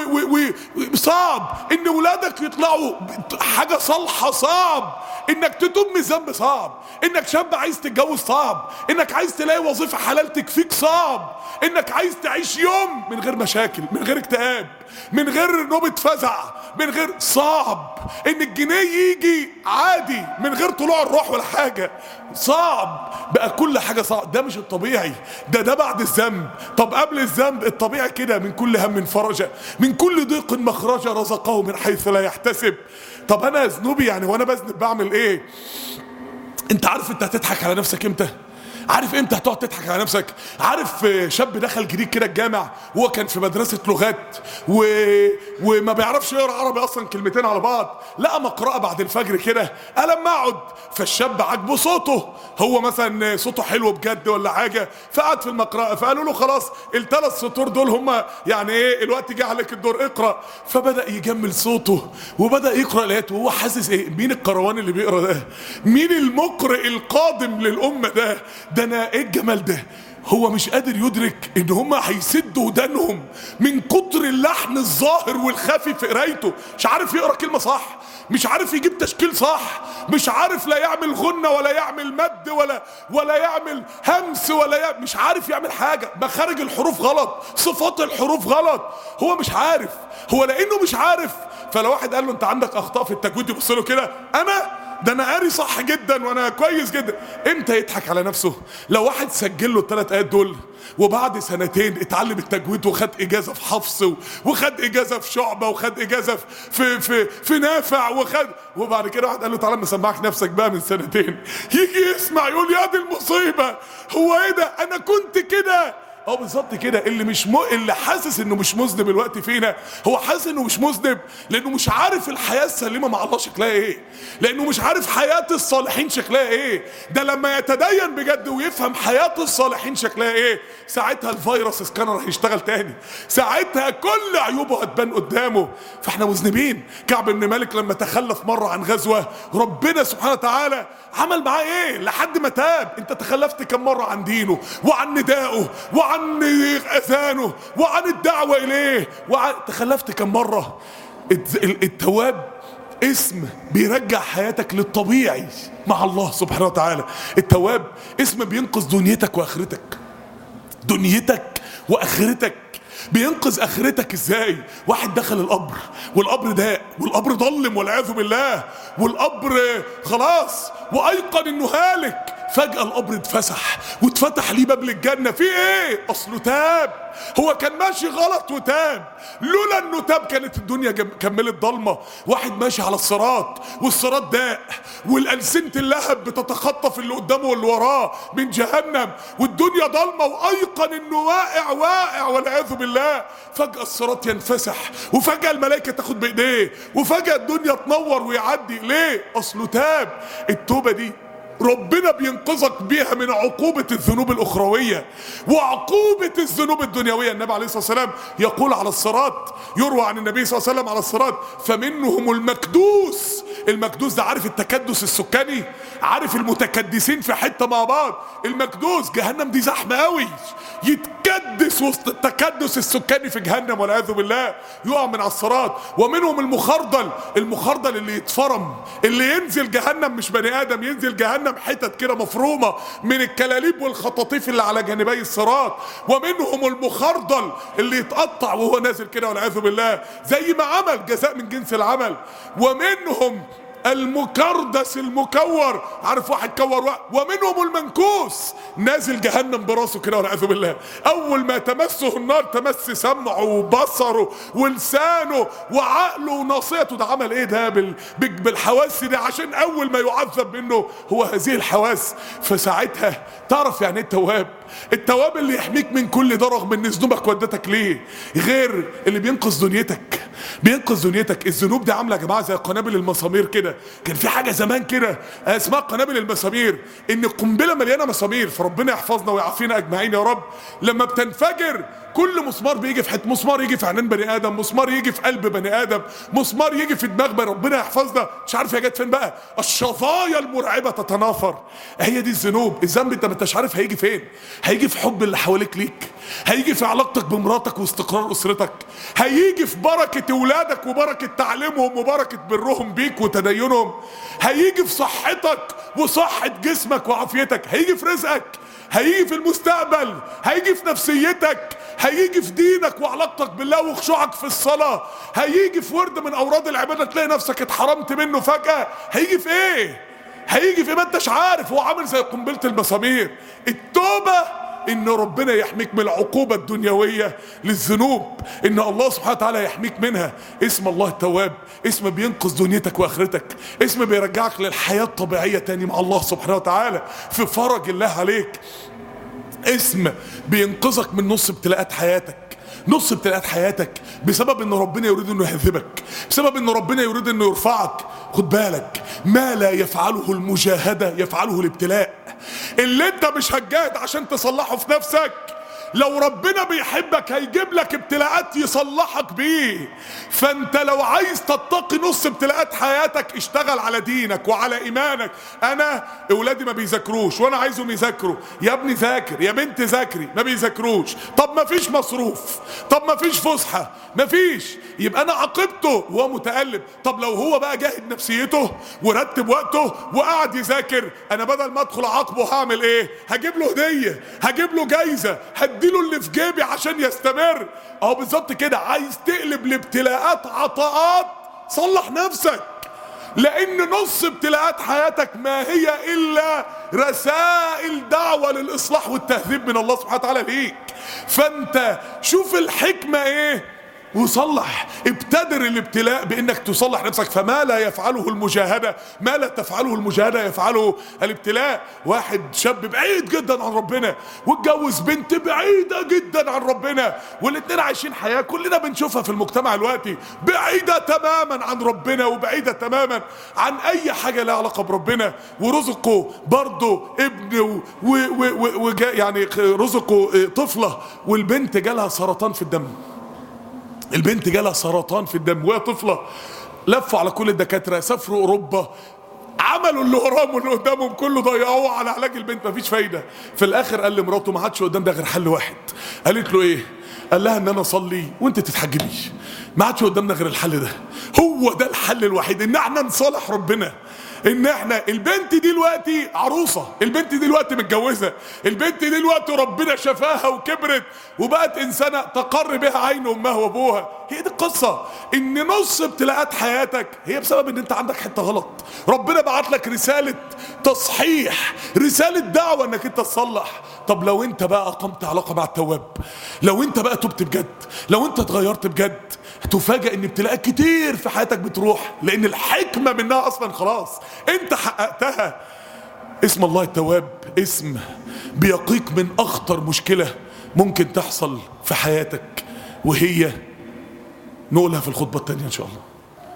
صعب، ان ولادك يطلعوا حاجة صالحة صعب، انك تتوب من ذنب صعب، انك شاب عايز تتجوز صعب، انك عايز تلاقي وظيفة حلال تكفيك صعب، انك عايز تعيش يوم من غير مشاكل، من غير اكتئاب، من غير نوبة فزع، من غير صعب، ان الجنيه يجي عادي من غير طلوع الروح ولا حاجة صعب. بقى كل حاجة صعب. ده مش الطبيعي، ده بعد الذنب. طب قبل الذنب الطبيعي كده: من كل هم فرجا، من كل ضيق مخرجا، رزقه من حيث لا يحتسب. طب انا ذنوبي يعني وانا بذنب بعمل ايه؟ انت عارف انت هتضحك على نفسك امتى؟ عارف امتى هتقعد تضحك على نفسك؟ عارف شاب دخل جديد كده الجامع وهو كان في مدرسة لغات وما بيعرفش يقرا عربي اصلا، كلمتين على بعض، لقى مقرأة بعد الفجر كده، قال اما اقعد. فالشاب عجبه صوته، هو مثلا صوته حلو بجد ولا حاجة، فقعد في المقرأة. فقالوا له خلاص الثلاث سطور دول هم يعني ايه، الوقت جه عليك الدور اقرأ. فبدأ يجمل صوته وبدأ يقرأ لقيته وهو حاسس ايه؟ مين الكروان اللي بيقرأ ده؟ مين المقرئ القادم للأمة ده؟ ده انا ايه الجمال ده؟ هو مش قادر يدرك ان هم هيسدوا ودانهم من كتر اللحن الظاهر والخفي في قرايته. مش عارف يقرا كلمه صح، مش عارف يجيب تشكيل صح، مش عارف لا يعمل غنه ولا يعمل مد ولا يعمل همس مش عارف يعمل حاجه. مخارج الحروف غلط، صفات الحروف غلط، هو مش عارف. هو لانه مش عارف، فلو واحد قال له انت عندك اخطاء في التجويد يبص له كده: ده انا قاري صح جدا وانا كويس جدا. امتى يضحك على نفسه؟ لو واحد سجل له الثلاث ايات دول وبعد سنتين اتعلم التجويد وخد اجازه في حفص وخد اجازه في شعبه وخد اجازه في نافع وبعد كده واحد قال له تعالى مسمعك نفسك بقى من سنتين، يجي يسمع يقول يا دي المصيبه، هو ايه ده؟ انا كنت كده بالظبط كده. اللي حاسس انه مش مذنب الوقت فينا، هو حاسس انه مش مذنب لانه مش عارف الحياه السليمه مع الله شكلها ايه، لانه مش عارف حياه الصالحين شكلها ايه. ده لما يتدين بجد ويفهم حياه الصالحين شكلها ايه، ساعتها الفيروس سكانر هيشتغل تاني، ساعتها كل عيوبه هتبان قدامه. فاحنا مذنبين. كعب بن مالك لما تخلف مره عن غزوه، ربنا سبحانه وتعالى عمل معاه ايه لحد ما تاب؟ انت تخلفت كم مره عن دينه وعن ندائه وعن اذانه وعن الدعوه اليه، تخلفت كم مره؟ التواب اسم بيرجع حياتك للطبيعي مع الله سبحانه وتعالى. التواب اسم بينقذ دنيتك واخرتك، دنيتك واخرتك. بينقذ اخرتك ازاي؟ واحد دخل القبر والقبر ضاق والقبر ضلم والعياذ بالله، والقبر خلاص وايقن انه هالك، فجأة القبر اتفسح واتفتح ليه باب للجنة. في ايه؟ اصله تاب. هو كان ماشي غلط وتاب، لولا انه تاب كانت الدنيا كملت ضلمة. واحد ماشي على الصراط والصراط ضاق والألسنة اللهب بتتخطف اللي قدامه واللي وراه من جهنم، والدنيا ضلمة وايقن انه واقع والعياذ بالله. فجأة الصراط ينفسح وفجأة الملائكة تاخد بايديه وفجأة الدنيا تنور ويعدي. ليه؟ اصله تاب. التوبة دي ربنا بينقذك بيها من عقوبة الذنوب الأخروية وعقوبة الذنوب الدنيوية. النبي عليه الصلاة والسلام يقول على الصراط، يروى عن النبي صلى الله عليه وسلم على الصراط: فمنهم المكدوس. المكدوس ده عارف التكدس السكاني؟ عارف المتكدسين في حتة مع بعض؟ المكدوس جهنم دي زحمة قوي، يتكدس وسط التكدس السكاني في جهنم والعياذ بالله، يقع من على الصراط. ومنهم المخردل. المخردل اللي يتفرم، اللي ينزل جهنم مش بني آدم، ينزل جهنم حتت كده مفرومة من الكلاليب والخطاطيف اللي على جانبي الصراط. ومنهم المخردل اللي يتقطع وهو نازل كده والعياذ بالله، زي ما عمل، جزاء من جنس العمل. ومنهم المكردس المكور، عارف واحد كور ومنهم المنكوس نازل جهنم براسه كده والعياذ بالله. اول ما تمسه النار تمس سمعه وبصره ولسانه وعقله وناصيته. ده عمل ايه ده بالحواس دي؟ عشان اول ما يعذب منه هو هذه الحواس. فساعتها تعرف يعني ايه التواب. التواب اللي يحميك من كل ده رغم ان ذنوبك ودتك ليه، غير اللي بينقذ دنيتك. بينقذ دنيتك. الذنوب دي عامله يا جماعه زي قنابل المسامير كده. كان في حاجه زمان كده اسمها قنابل المسامير، ان القنبله مليانه مسامير، فربنا يحفظنا ويعافينا اجمعين يا رب. لما بتنفجر كل مسمار بيجي في حته، مسمار يجي في عينين بني ادم، مسمار يجي في قلب بني ادم، مسمار يجي في دماغ ربنا يحفظنا. مش عارف هي جت فين بقى، الشظايا المرعبه تتناثر. هي دي الذنوب. الذنب انت ما انتش عارف هيجي فين. هيجي في حب اللي حواليك ليك، هيجي في علاقتك بمراتك واستقرار اسرتك، هيجي في بركه اولادك وبركه تعليمهم وبركه برهم بيك وتدينهم، هيجي في صحتك وصحه جسمك وعافيتك، هيجي في رزقك، هيجي في المستقبل، هيجي في نفسيتك، هيجي في دينك وعلاقتك بالله وخشوعك في الصلاة، هيجي في ورد من أوراد العبادة تلاقي نفسك اتحرمت منه فجأة. هيجي في ايه؟ هيجي في ما انتش عارف. هو عامل زي قنبلة المسامير. التوبة ان ربنا يحميك من العقوبة الدنيوية للذنوب، ان الله سبحانه وتعالى يحميك منها. اسم الله التواب اسم بينقذ دنيتك واخرتك، اسم بيرجعك للحياة الطبيعية تاني مع الله سبحانه وتعالى في فرج الله عليك. اسم بينقذك من نص ابتلاءات حياتك. نص ابتلاءات حياتك بسبب ان ربنا يريد انه يهذبك، بسبب ان ربنا يريد انه يرفعك. خد بالك، ما لا يفعله المجاهدة يفعله الابتلاء. اللي انت مش هتجاهد عشان تصلحه في نفسك، لو ربنا بيحبك هيجيب لك ابتلاءات يصلحك بيه. فانت لو عايز تتقي نص ابتلاءات حياتك اشتغل على دينك وعلى ايمانك. انا اولادي ما بيذاكروش وانا عايزهم يذاكروا. يا ابني ذاكر، يا بنت ذاكري. ما بيذاكروش. طب ما فيش مصروف، طب ما فيش فسحه، ما فيش، يبقى انا عاقبته وهو متألم. طب لو هو بقى جاهد نفسيته ورتب وقته وقعد يذاكر، انا بدل ما ادخل اعاقبه هعمل ايه؟ هجيب له هديه، هجيب له جايزه، هديله اللي في جيبي عشان يستمر. اهو بالظبط كده. عايز تقلب الابتلاءات عطاءات، صلح نفسك، لان نص ابتلاءات حياتك ما هي الا رسائل دعوة للاصلاح والتهذيب من الله سبحانه وتعالى ليك. فانت شوف الحكمة ايه وصلح. ابتدر الابتلاء بانك تصلح نفسك. فما لا يفعله المجاهدة، ما لا تفعله المجاهدة يفعله الابتلاء. واحد شاب بعيد جدا عن ربنا واتجوز بنت بعيدة جدا عن ربنا، والاتنين عايشين حياة كلنا بنشوفها في المجتمع دلوقتي، بعيدة تماما عن ربنا وبعيدة تماما عن اي حاجة لها علاقة بربنا، ورزقه برضه ابن يعني رزقه طفلة، والبنت جالها سرطان في الدم. البنت جالها سرطان في الدم وهي طفلة. لفوا على كل الدكاترة، سافروا اوروبا، عملوا اللي وراهم واللي قدامهم كله، ضيعوه على علاج البنت، مفيش فايدة. في الاخر قال لمراته ما عادش قدام ده غير حل واحد. قالت له ايه؟ قال لها ان انا اصلي وانت تتحجبي. ما عادش قدامنا غير الحل ده، هو ده الحل الوحيد، ان احنا نصالح ربنا. ان احنا البنت دي دلوقتي عروسة، البنت دي دلوقتي متجوزة، البنت دي دلوقتي ربنا شفاها وكبرت وبقت انسانة تقر بها عين امها وابوها. هي دي القصة، ان نص ابتلاءات حياتك هي بسبب ان انت عندك حتة غلط. ربنا بعت لك رسالة تصحيح، رسالة دعوة انك انت تصلح. طب لو انت بقى اقمت علاقة مع التواب، لو انت بقى تبت بجد، لو انت اتغيرت بجد، هتفاجئ ان ابتلاءات كتير في حياتك بتروح، لان الحكمة منها اصلا خلاص انت حققتها. اسم الله التواب اسم بيقيك من اخطر مشكلة ممكن تحصل في حياتك، وهي نقولها في الخطبة التانية ان شاء الله.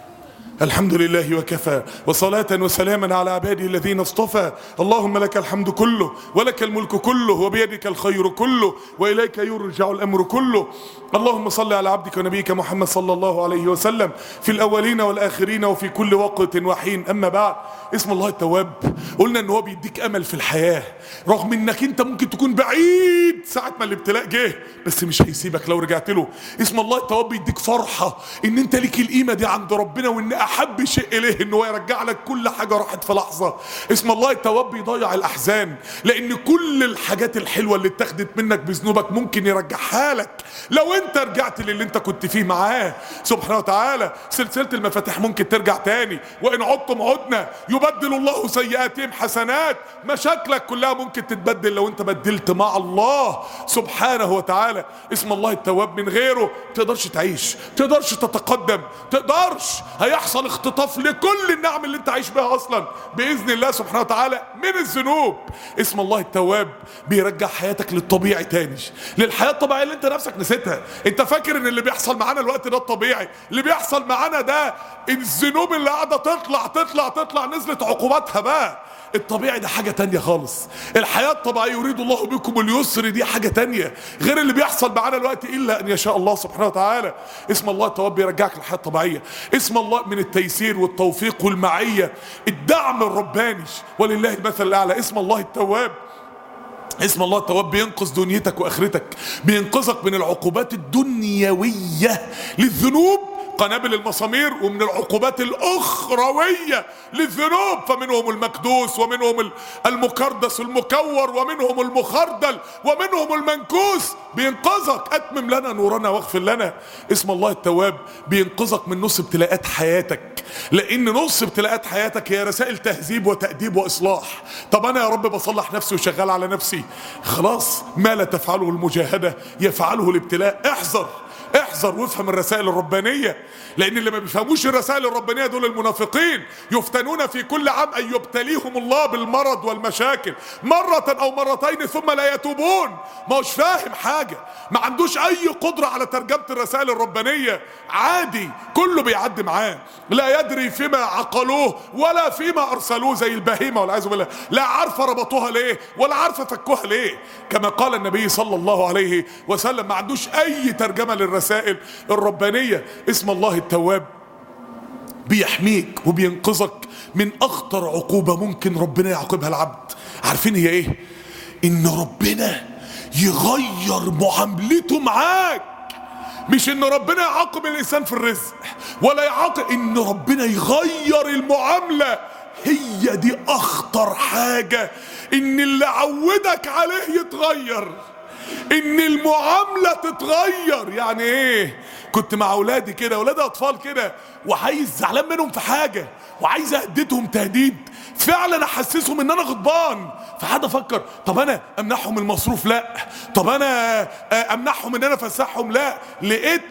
الحمد لله وكفى، وصلاة وسلاما على عباده الذين اصطفى. اللهم لك الحمد كله، ولك الملك كله، وبيدك الخير كله، وإليك يرجع الأمر كله. اللهم صل على عبدك ونبيك محمد صلى الله عليه وسلم في الأولين والآخرين وفي كل وقت وحين. أما بعد، اسم الله التواب قلنا ان هو بيديك امل في الحياة، رغم انك انت ممكن تكون بعيد ساعة ما الابتلاء جه، بس مش هيسيبك لو رجعت له. اسم الله التواب بيديك فرحة ان انت ليك القيمة دي عند ربنا، وان احب شيء اليه ان هو يرجع لك كل حاجة راحت في لحظة. اسم الله التواب بيضيع الاحزان، لان كل الحاجات الحلوة اللي اتخذت منك بذنوبك ممكن يرجعها لك لو انت رجعت للي انت كنت فيه معاه سبحانه وتعالى. سلسلة المفاتيح ممكن ترجع تاني، وان عدتم عدنا يبدل الله سيئاتهم حسنات. مشاكلك كلها ممكن تتبدل لو انت بدلت مع الله سبحانه وتعالى. اسم الله التواب من غيره تقدرش تعيش، تقدرش تتقدم، تقدرش، هيحصل اختطاف لكل النعم اللي انت عايش بها اصلا باذن الله سبحانه وتعالى من الذنوب. اسم الله التواب بيرجع حياتك للطبيعي تاني، للحياة الطبيعية اللي انت نفسك نسيتها. انت فاكر ان اللي بيحصل معانا الوقت ده الطبيعي؟ اللي بيحصل معانا ده الذنوب اللي قاعدة تطلع نزلت عقوباتها بقى. الطبيعي ده حاجة تانية خالص. الحياة الطبيعية يريد الله بكم اليسر دي حاجة تانية غير اللي بيحصل معانا الوقت، إلا أن يشاء الله سبحانه وتعالى. اسم الله التواب بيرجعك للحياة الطبيعية. اسم الله من التيسير والتوفيق والمعية، الدعم الرباني، ولله المثل الأعلى. اسم الله التواب، اسم الله التواب بينقذ دنيتك واخرتك، بينقذك من العقوبات الدنيوية للذنوب قنابل المسامير، ومن العقوبات الاخروية للذنوب، فمنهم المكدوس، ومنهم المكردس المكور، ومنهم المخردل، ومنهم المنكوس. بينقذك. اتمم لنا نورنا واغفر لنا. اسم الله التواب بينقذك من نص ابتلاءات حياتك، لان نص ابتلاءات حياتك هي رسائل تهذيب وتأديب واصلاح. طب انا يا رب بصلح نفسي وشغال على نفسي، خلاص ما لا تفعله المجاهدة يفعله الابتلاء. احذر وافهم الرسائل الربانية، لان اللي ما بيفهموش الرسائل الربانية دول المنافقين. يفتنون في كل عام ان يبتليهم الله بالمرض والمشاكل مرة او مرتين ثم لا يتوبون. ما هوش فاهم حاجة، ما عندوش اي قدرة على ترجمة الرسائل الربانية، عادي كله بيعدي معاه، لا يدري فيما عقلوه ولا فيما ارسلوه، زي البهيمة والعياذ بالله، لا عارفة ربطوها ليه ولا عارفة فكوها ليه. كما قال النبي صلى الله عليه وسلم، ما عندوش اي ترجمة للرسائل الربانية. اسم الله التواب بيحميك وبينقذك من اخطر عقوبة ممكن ربنا يعاقبها العبد. عارفين هي ايه؟ ان ربنا يغير معاملته معاك. مش ان ربنا يعاقب الانسان في الرزق، ولا يعاقب، ان ربنا يغير المعاملة. هي دي اخطر حاجة، ان اللي عودك عليه يتغير، ان المعاملة تتغير. يعني ايه؟ كنت مع اولادي كده، اولادي اطفال كده، وعايز زعلان منهم في حاجه وعايز اهددهم تهديد، فعلا احسسهم ان انا غضبان. فحد افكر طب انا امنعهم المصروف؟ لا. طب انا امنعهم ان انا افسحهم؟ لا. لقيت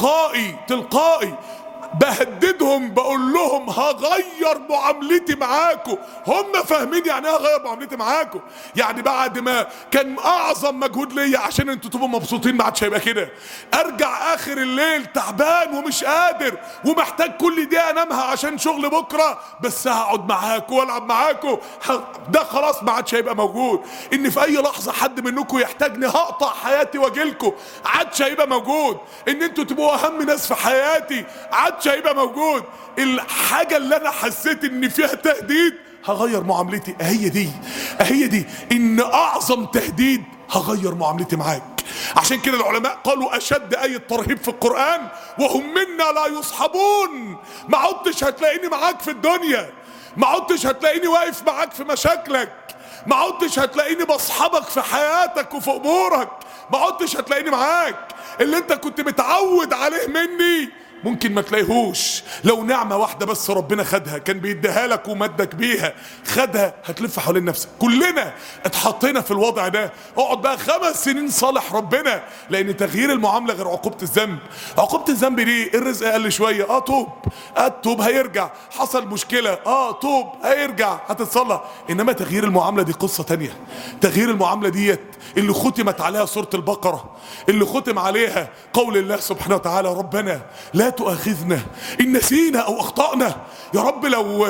تلقائي بهددهم، بقول لهم هغير معاملتي معاكم. هم فاهمين يعني ايه هغير معاملتي معاكم؟ يعني بعد ما كان اعظم مجهود ليا عشان انتوا تبقوا مبسوطين، ما عادش هيبقى كده. ارجع اخر الليل تعبان ومش قادر ومحتاج كل دقيقه انامها عشان شغل بكره، بس هقعد معاكم والعب معاكم، ده خلاص ما عادش هيبقى موجود. ان في اي لحظه حد منكم يحتاجني هقطع حياتي واجيلكم، عادش هيبقى موجود. ان انتوا تبقوا اهم ناس في حياتي، عادش هيبقى موجود. الحاجة اللي انا حسيت ان فيها تهديد هغير معاملتي، هي دي ان اعظم تهديد هغير معاملتي معاك. عشان كده العلماء قالوا اشد آية ترهيب في القرآن وهم منا لا يصحبون. ما عدتش هتلاقيني معاك في الدنيا، ما عدتش هتلاقيني واقف معاك في مشاكلك، ما عدتش هتلاقيني بصحبك في حياتك وفي امورك، ما عدتش هتلاقيني معاك. اللي انت كنت متعود عليه مني ممكن ما تلاقيهوش. لو نعمة واحدة بس ربنا خدها كان بيديها لك ومدك بيها، خدها هتلف حوالين نفسك. كلنا اتحطينا في الوضع ده. اقعد بقى 5 سنين صالح ربنا، لان تغيير المعاملة غير عقوبة الذنب. عقوبة الذنب دي الرزق قل شوية، توب هيرجع. حصل مشكلة، توب هيرجع، هتتصلح. انما تغيير المعاملة دي قصة تانية. تغيير المعاملة ديت اللي ختمت عليها سورة البقرة، اللي ختم عليها قول الله سبحانه وتعالى ربنا لا تؤاخذنا إن نسينا أو أخطأنا. يا رب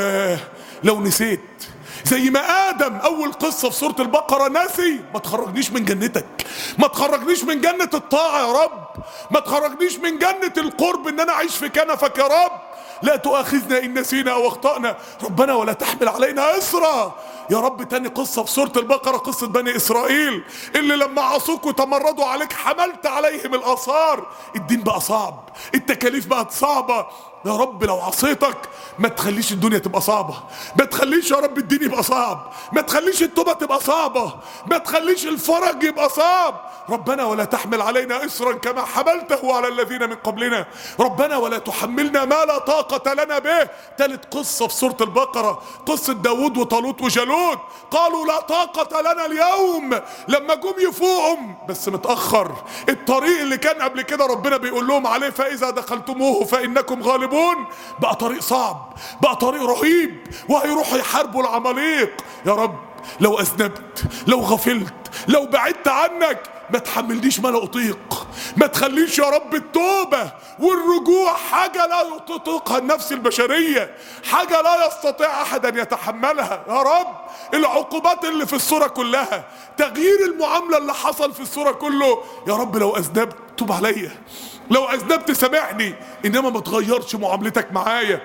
لو نسيت زي ما آدم أول قصة في سورة البقرة نسي، ما تخرجنيش من جنتك، ما تخرجنيش من جنة الطاعة يا رب، ما تخرجنيش من جنة القرب إن أنا أعيش في كنفك يا رب. لا تؤاخذنا إن نسينا أو أخطأنا ربنا ولا تحمل علينا إصرا. يا رب تاني قصة في سورة البقرة قصة بني إسرائيل اللي لما عصوك وتمردوا عليك حملت عليهم الآثار. الدين بقى صعب، التكاليف بقت صعبة. يا رب لو عصيتك ما تخليش الدنيا تبقى صعبة، ما تخليش يا رب الدين يبقى صعب، ما تخليش التوبة تبقى صعبة، ما تخليش الفرج يبقى صعب. ربنا ولا تحمل علينا إصرا كما حملته على الذين من قبلنا. ربنا ولا تحملنا ما لا طاقة لنا به. تالت قصة في سورة البقرة قصة داود وطالوت وجالوت. قالوا لا طاقة لنا اليوم، لما جم يفوقهم بس متأخر. الطريق اللي كان قبل كده ربنا بيقول لهم عليه فإذا دخلتموه فإنكم غالبون، بقى طريق صعب، بقى طريق رهيب، وهيروحوا يحاربوا العماليق. يا رب لو أذنبت، لو غفلت، لو بعدت عنك ما تحملنيش ما لا أطيق. ما تخليش يا رب التوبة والرجوع حاجة لا تطيقها النفس البشرية، حاجة لا يستطيع أحد أن يتحملها. يا رب العقوبات اللي في السورة كلها، تغيير المعاملة اللي حصل في السورة كله، يا رب لو أذنبت توب عليا، لو أذنبت سامحني، إنما ما تغيرش معاملتك معايا.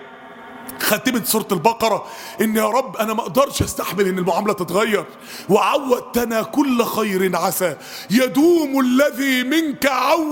ختمت سورة البقرة ان يا رب انا ما اقدرش استحمل ان المعاملة تتغير. وعودتنا كل خير عسى يدوم الذي منك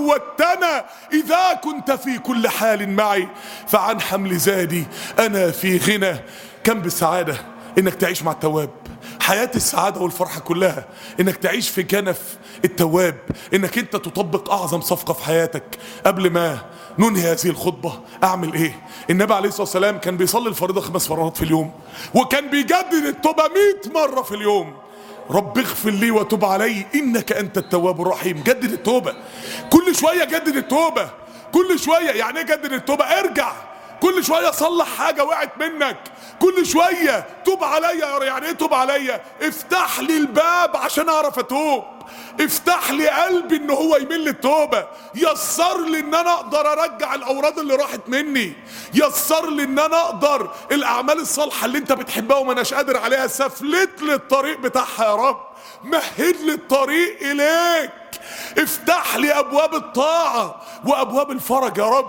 عودتنا اذا كنت في كل حال معي، فعن حمل زادي انا في غنى. كم بالسعادة انك تعيش مع التواب. حياة السعادة والفرحة كلها انك تعيش في كنف التواب، انك انت تطبق اعظم صفقة في حياتك. قبل ما ننهي هذه الخطبة اعمل ايه؟ النبي عليه الصلاة والسلام كان بيصلي الفريضة 5 مرات في اليوم، وكان بيجدد التوبة 100 مرة في اليوم. رب اغفر لي وتب علي انك انت التواب الرحيم. جدد التوبة كل شوية، جدد التوبة كل شوية. يعني ايه جدد التوبة؟ ارجع كل شوية صلح حاجة وقعت منك، كل شوية توب عليا. يعني ايه توب عليا؟ افتح لي الباب عشان اعرف اتوب، افتح لي قلبي ان هو يميل للتوبة، يسر لي ان انا اقدر ارجع الاوراد اللي راحت مني، يسر لي ان انا اقدر الاعمال الصالحة اللي انت بتحبها وما اناش قادر عليها، سفلت لي الطريق بتاعها يا رب، مهد لي الطريق اليك، افتح لي ابواب الطاعة وابواب الفرج يا رب.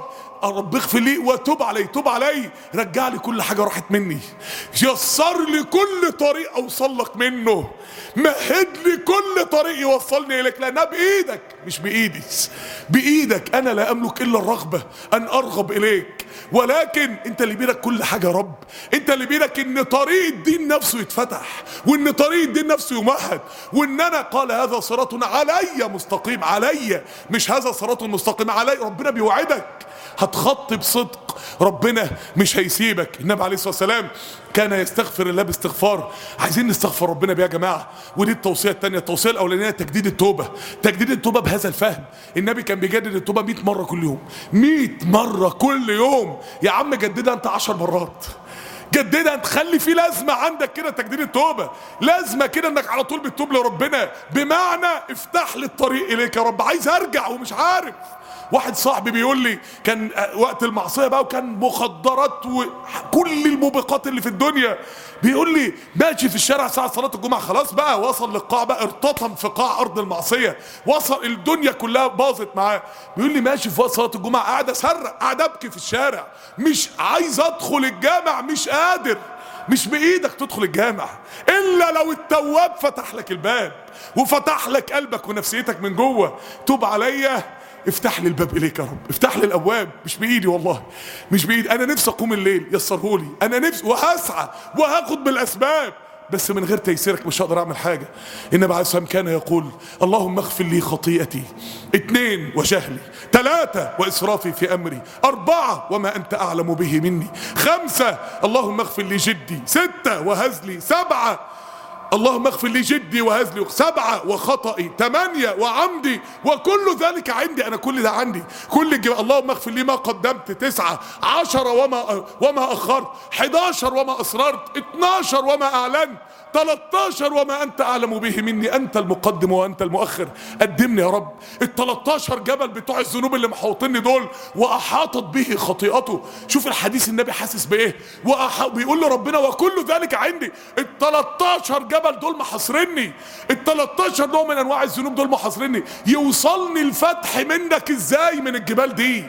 رب اغفر لي وتوب علي، توب علي، رجع لي كل حاجه راحت مني، يسر لي كل طريق اوصل لك منه، مهد لي كل طريق يوصلني اليك، لانها بايدك مش بايدي. بايدك، انا لا املك الا الرغبه ان ارغب اليك، ولكن انت اللي بيدك كل حاجه يا رب. انت اللي بيدك ان طريق الدين نفسه يتفتح، وان طريق الدين نفسه يمهد، وان انا قال هذا صراط علي مستقيم، علي مش هذا صراط مستقيم، علي. ربنا بيوعدك هتخطي بصدق، ربنا مش هيسيبك. النبي عليه الصلاه والسلام كان يستغفر الله باستغفار. عايزين نستغفر ربنا بيه يا جماعه، ودي التوصيه الثانيه. التوصيه الاولانيه تجديد التوبه، تجديد التوبه بهذا الفهم. النبي كان بيجدد التوبه 100 مره كل يوم، 100 مره كل يوم. يا عم جددها انت 10 مرات، جددها انت، خلي في لازمه عندك كده تجديد التوبه، لازمه كده انك على طول بتتوب لربنا، بمعنى افتح لي الطريق اليك يا رب، عايز ارجع ومش عارف. واحد صاحبي بيقول لي كان وقت المعصيه بقى، وكان مخدرات وكل الموبقات اللي في الدنيا، بيقول لي ماشي في الشارع ساعه صلاه الجمعه، خلاص بقى وصل للقاع بقى، ارتطم في قاع ارض المعصيه، وصل الدنيا كلها باظت معاه. بيقول لي ماشي في وقت صلاه الجمعه قاعد اسرق، قاعد ابكي في الشارع، مش عايز ادخل الجامع، مش قادر. مش بايدك تدخل الجامع الا لو التواب فتح لك الباب وفتح لك قلبك ونفسيتك من جوه. توب عليا، افتح لي الباب اليك يا رب، افتح لي الابواب. مش بايدي والله، مش بايدي. انا نفسي اقوم الليل، يسرهولي، انا نفسي وهسعى وهاخد بالاسباب، بس من غير تيسيرك مش هقدر اعمل حاجه. النبي عليه الصلاه والسلام كان يقول اللهم اغفر لي خطيئتي، 2 وجهلي، 3 واسرافي في امري، 4 وما انت اعلم به مني، 5 اللهم اغفر لي جدي، 6 وهزلي، 7 اللهم اغفر لي جدي وهزلي، 7 وخطئي، 8 وعمدي، وكل ذلك عندي. انا كل ده عندي، كل اللهم اغفر لي ما قدمت، 9 10 وما اخرت، 11 وما اسررت، 12 وما اعلنت، 13 وما انت اعلم به مني، انت المقدم وانت المؤخر. قدمني يا رب. ال13 جبل بتوع الذنوب اللي محوطيني دول واحاطت به خطيئته. شوف الحديث النبي حاسس بايه، بيقول لربنا وكل ذلك عندي. ال13 جبل دول محاصرني، ال13 نوع من انواع الذنوب دول محاصرني. يوصلني الفتح منك ازاي من الجبال دي؟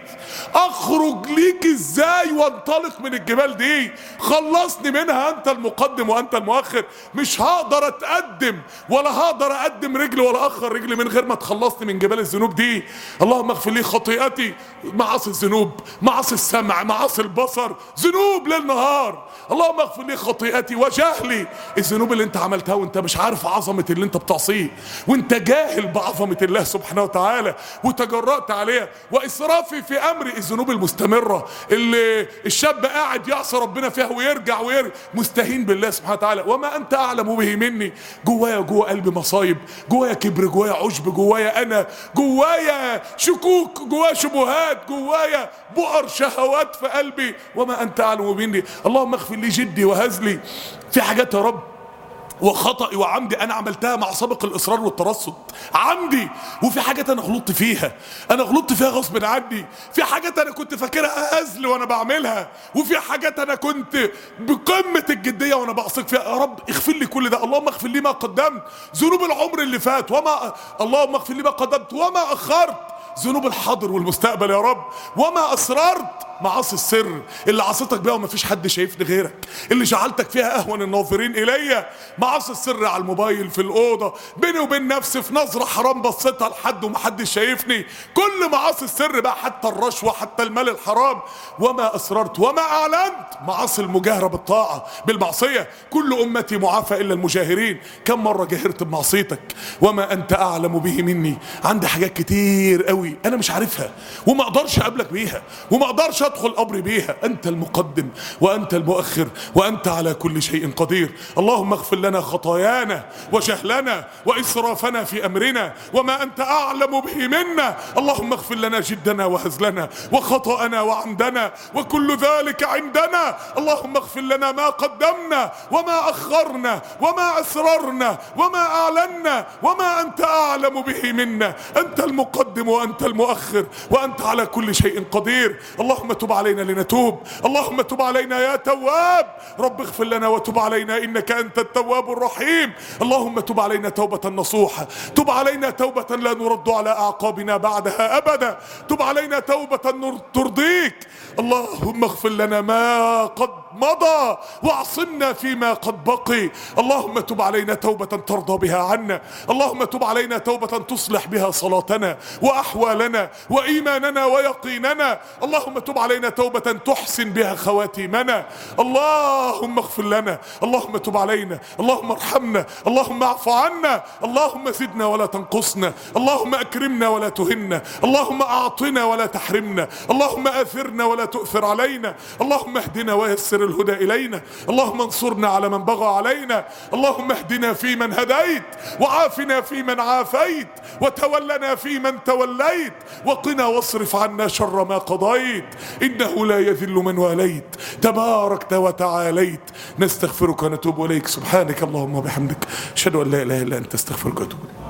اخرج ليك ازاي وانطلق من الجبال دي؟ خلصني منها، انت المقدم وانت المؤخر. مش هقدر اتقدم ولا هقدر اقدم رجلي ولا اخر رجلي من غير ما تخلصني من جبال الذنوب دي. اللهم اغفر لي خطيئتي، معاصي الذنوب، معاصي السمع، معاصي البصر، ذنوب ليل نهار. اللهم اغفر لي خطيئتي وجهلي، الذنوب اللي انت عملتها وانت مش عارف عظمه اللي انت بتعصيه، وانت جاهل بعظمه الله سبحانه وتعالى وتجرأت عليها. واسرافي في امري، الذنوب المستمره اللي الشاب قاعد يعصي ربنا فيها ويرجع مستهين بالله سبحانه وتعالى. وما انت اعلم به مني، جوايا جوا قلبي مصايب، جوايا كبر، جوايا عجب، جوايا انا، جوايا شكوك، جوايا شبهات، جوايا بؤر شهوات في قلبي. وما انت اعلم مني. اللهم اغفر لي جدي وهزلي، في حاجات يا رب وخطئي وعمدي انا عملتها مع سابق الاصرار والترصد، عمدي. وفي حاجات انا غلطت فيها، انا غلطت فيها غصب عني. في حاجات انا كنت فاكرها هزل وانا بعملها، وفي حاجات انا كنت بقمه الجديه وانا بعصيك فيها. يا رب اغفر لي كل ده. اللهم اغفر لي ما قدمت، ذنوب العمر اللي فات، اللهم اغفر لي ما قدمت وما اخرت، ذنوب الحاضر والمستقبل يا رب، وما اسررت، معاصي السر اللي عصيتك بيها ومفيش حد شايفني غيرك، اللي جعلتك فيها اهون الناظرين الي. معاصي السر على الموبايل، في الاوضه، بيني وبين نفسي، في نظره حرام بصيتها لحد ومحدش شايفني، كل معاصي السر بقى، حتى الرشوه، حتى المال الحرام. وما اسررت وما اعلنت، معاصي المجاهره بالطاعه بالمعصيه. كل امتي معافى الا المجاهرين. كم مره جاهرت بمعصيتك وما انت اعلم به مني؟ عندي حاجات كتير قوي انا مش عارفها، وما اقدرش اقابلك بيها، وما اقدرش ادخل قبري بيها. انت المقدم وانت المؤخر وانت على كل شيء قدير. اللهم اغفر لنا خطايانا وجهلنا واسرافنا في امرنا وما انت اعلم به منا. اللهم اغفر لنا جدنا وهزلنا وخطأنا وعمدنا وكل ذلك عندنا. اللهم اغفر لنا ما قدمنا وما اخرنا وما اسررنا وما اعلنا وما انت اعلم به منا. انت المقدم وانت وأنت المؤخر، وأنت على كل شيء قدير. اللهم تب علينا لنتوب، اللهم تب علينا يا تواب. رب اغفر لنا وتب علينا إنك أنت التواب الرحيم. اللهم تب علينا توبة نصوحة، تب علينا توبة لا نرد على أعقابنا بعدها أبدا، تب علينا توبة ترضيك. اللهم اغفر لنا ما قد مضى واعصمنا فيما قد بقي. اللهم تب علينا توبة ترضى بها عنا، اللهم تب علينا توبة تصلح بها صلاتنا وأحوالنا وإيماننا ويقيننا. اللهم تب علينا توبة تحسن بها خواتيمنا. اللهم اغفر لنا، اللهم تب علينا، اللهم ارحمنا، اللهم اعف عنا، اللهم زدنا ولا تنقصنا، اللهم أكرمنا ولا تهنا، اللهم أعطنا ولا تحرمنا، اللهم آثرنا ولا تؤثر علينا، اللهم اهدنا ويسر الهدى إلينا، اللهم انصرنا على من بغى علينا، اللهم اهدنا فيمن هديت، وعافنا فيمن عافيت، وتولنا فيمن توليت، وقنا واصرف عنا شر ما قضيت، إنه لا يذل من واليت، تباركت وتعاليت. نستغفرك ونتوب إليك. سبحانك اللهم وبحمدك، أشهد أن لا إله إلا أنت، استغفرك وأتوب إليك.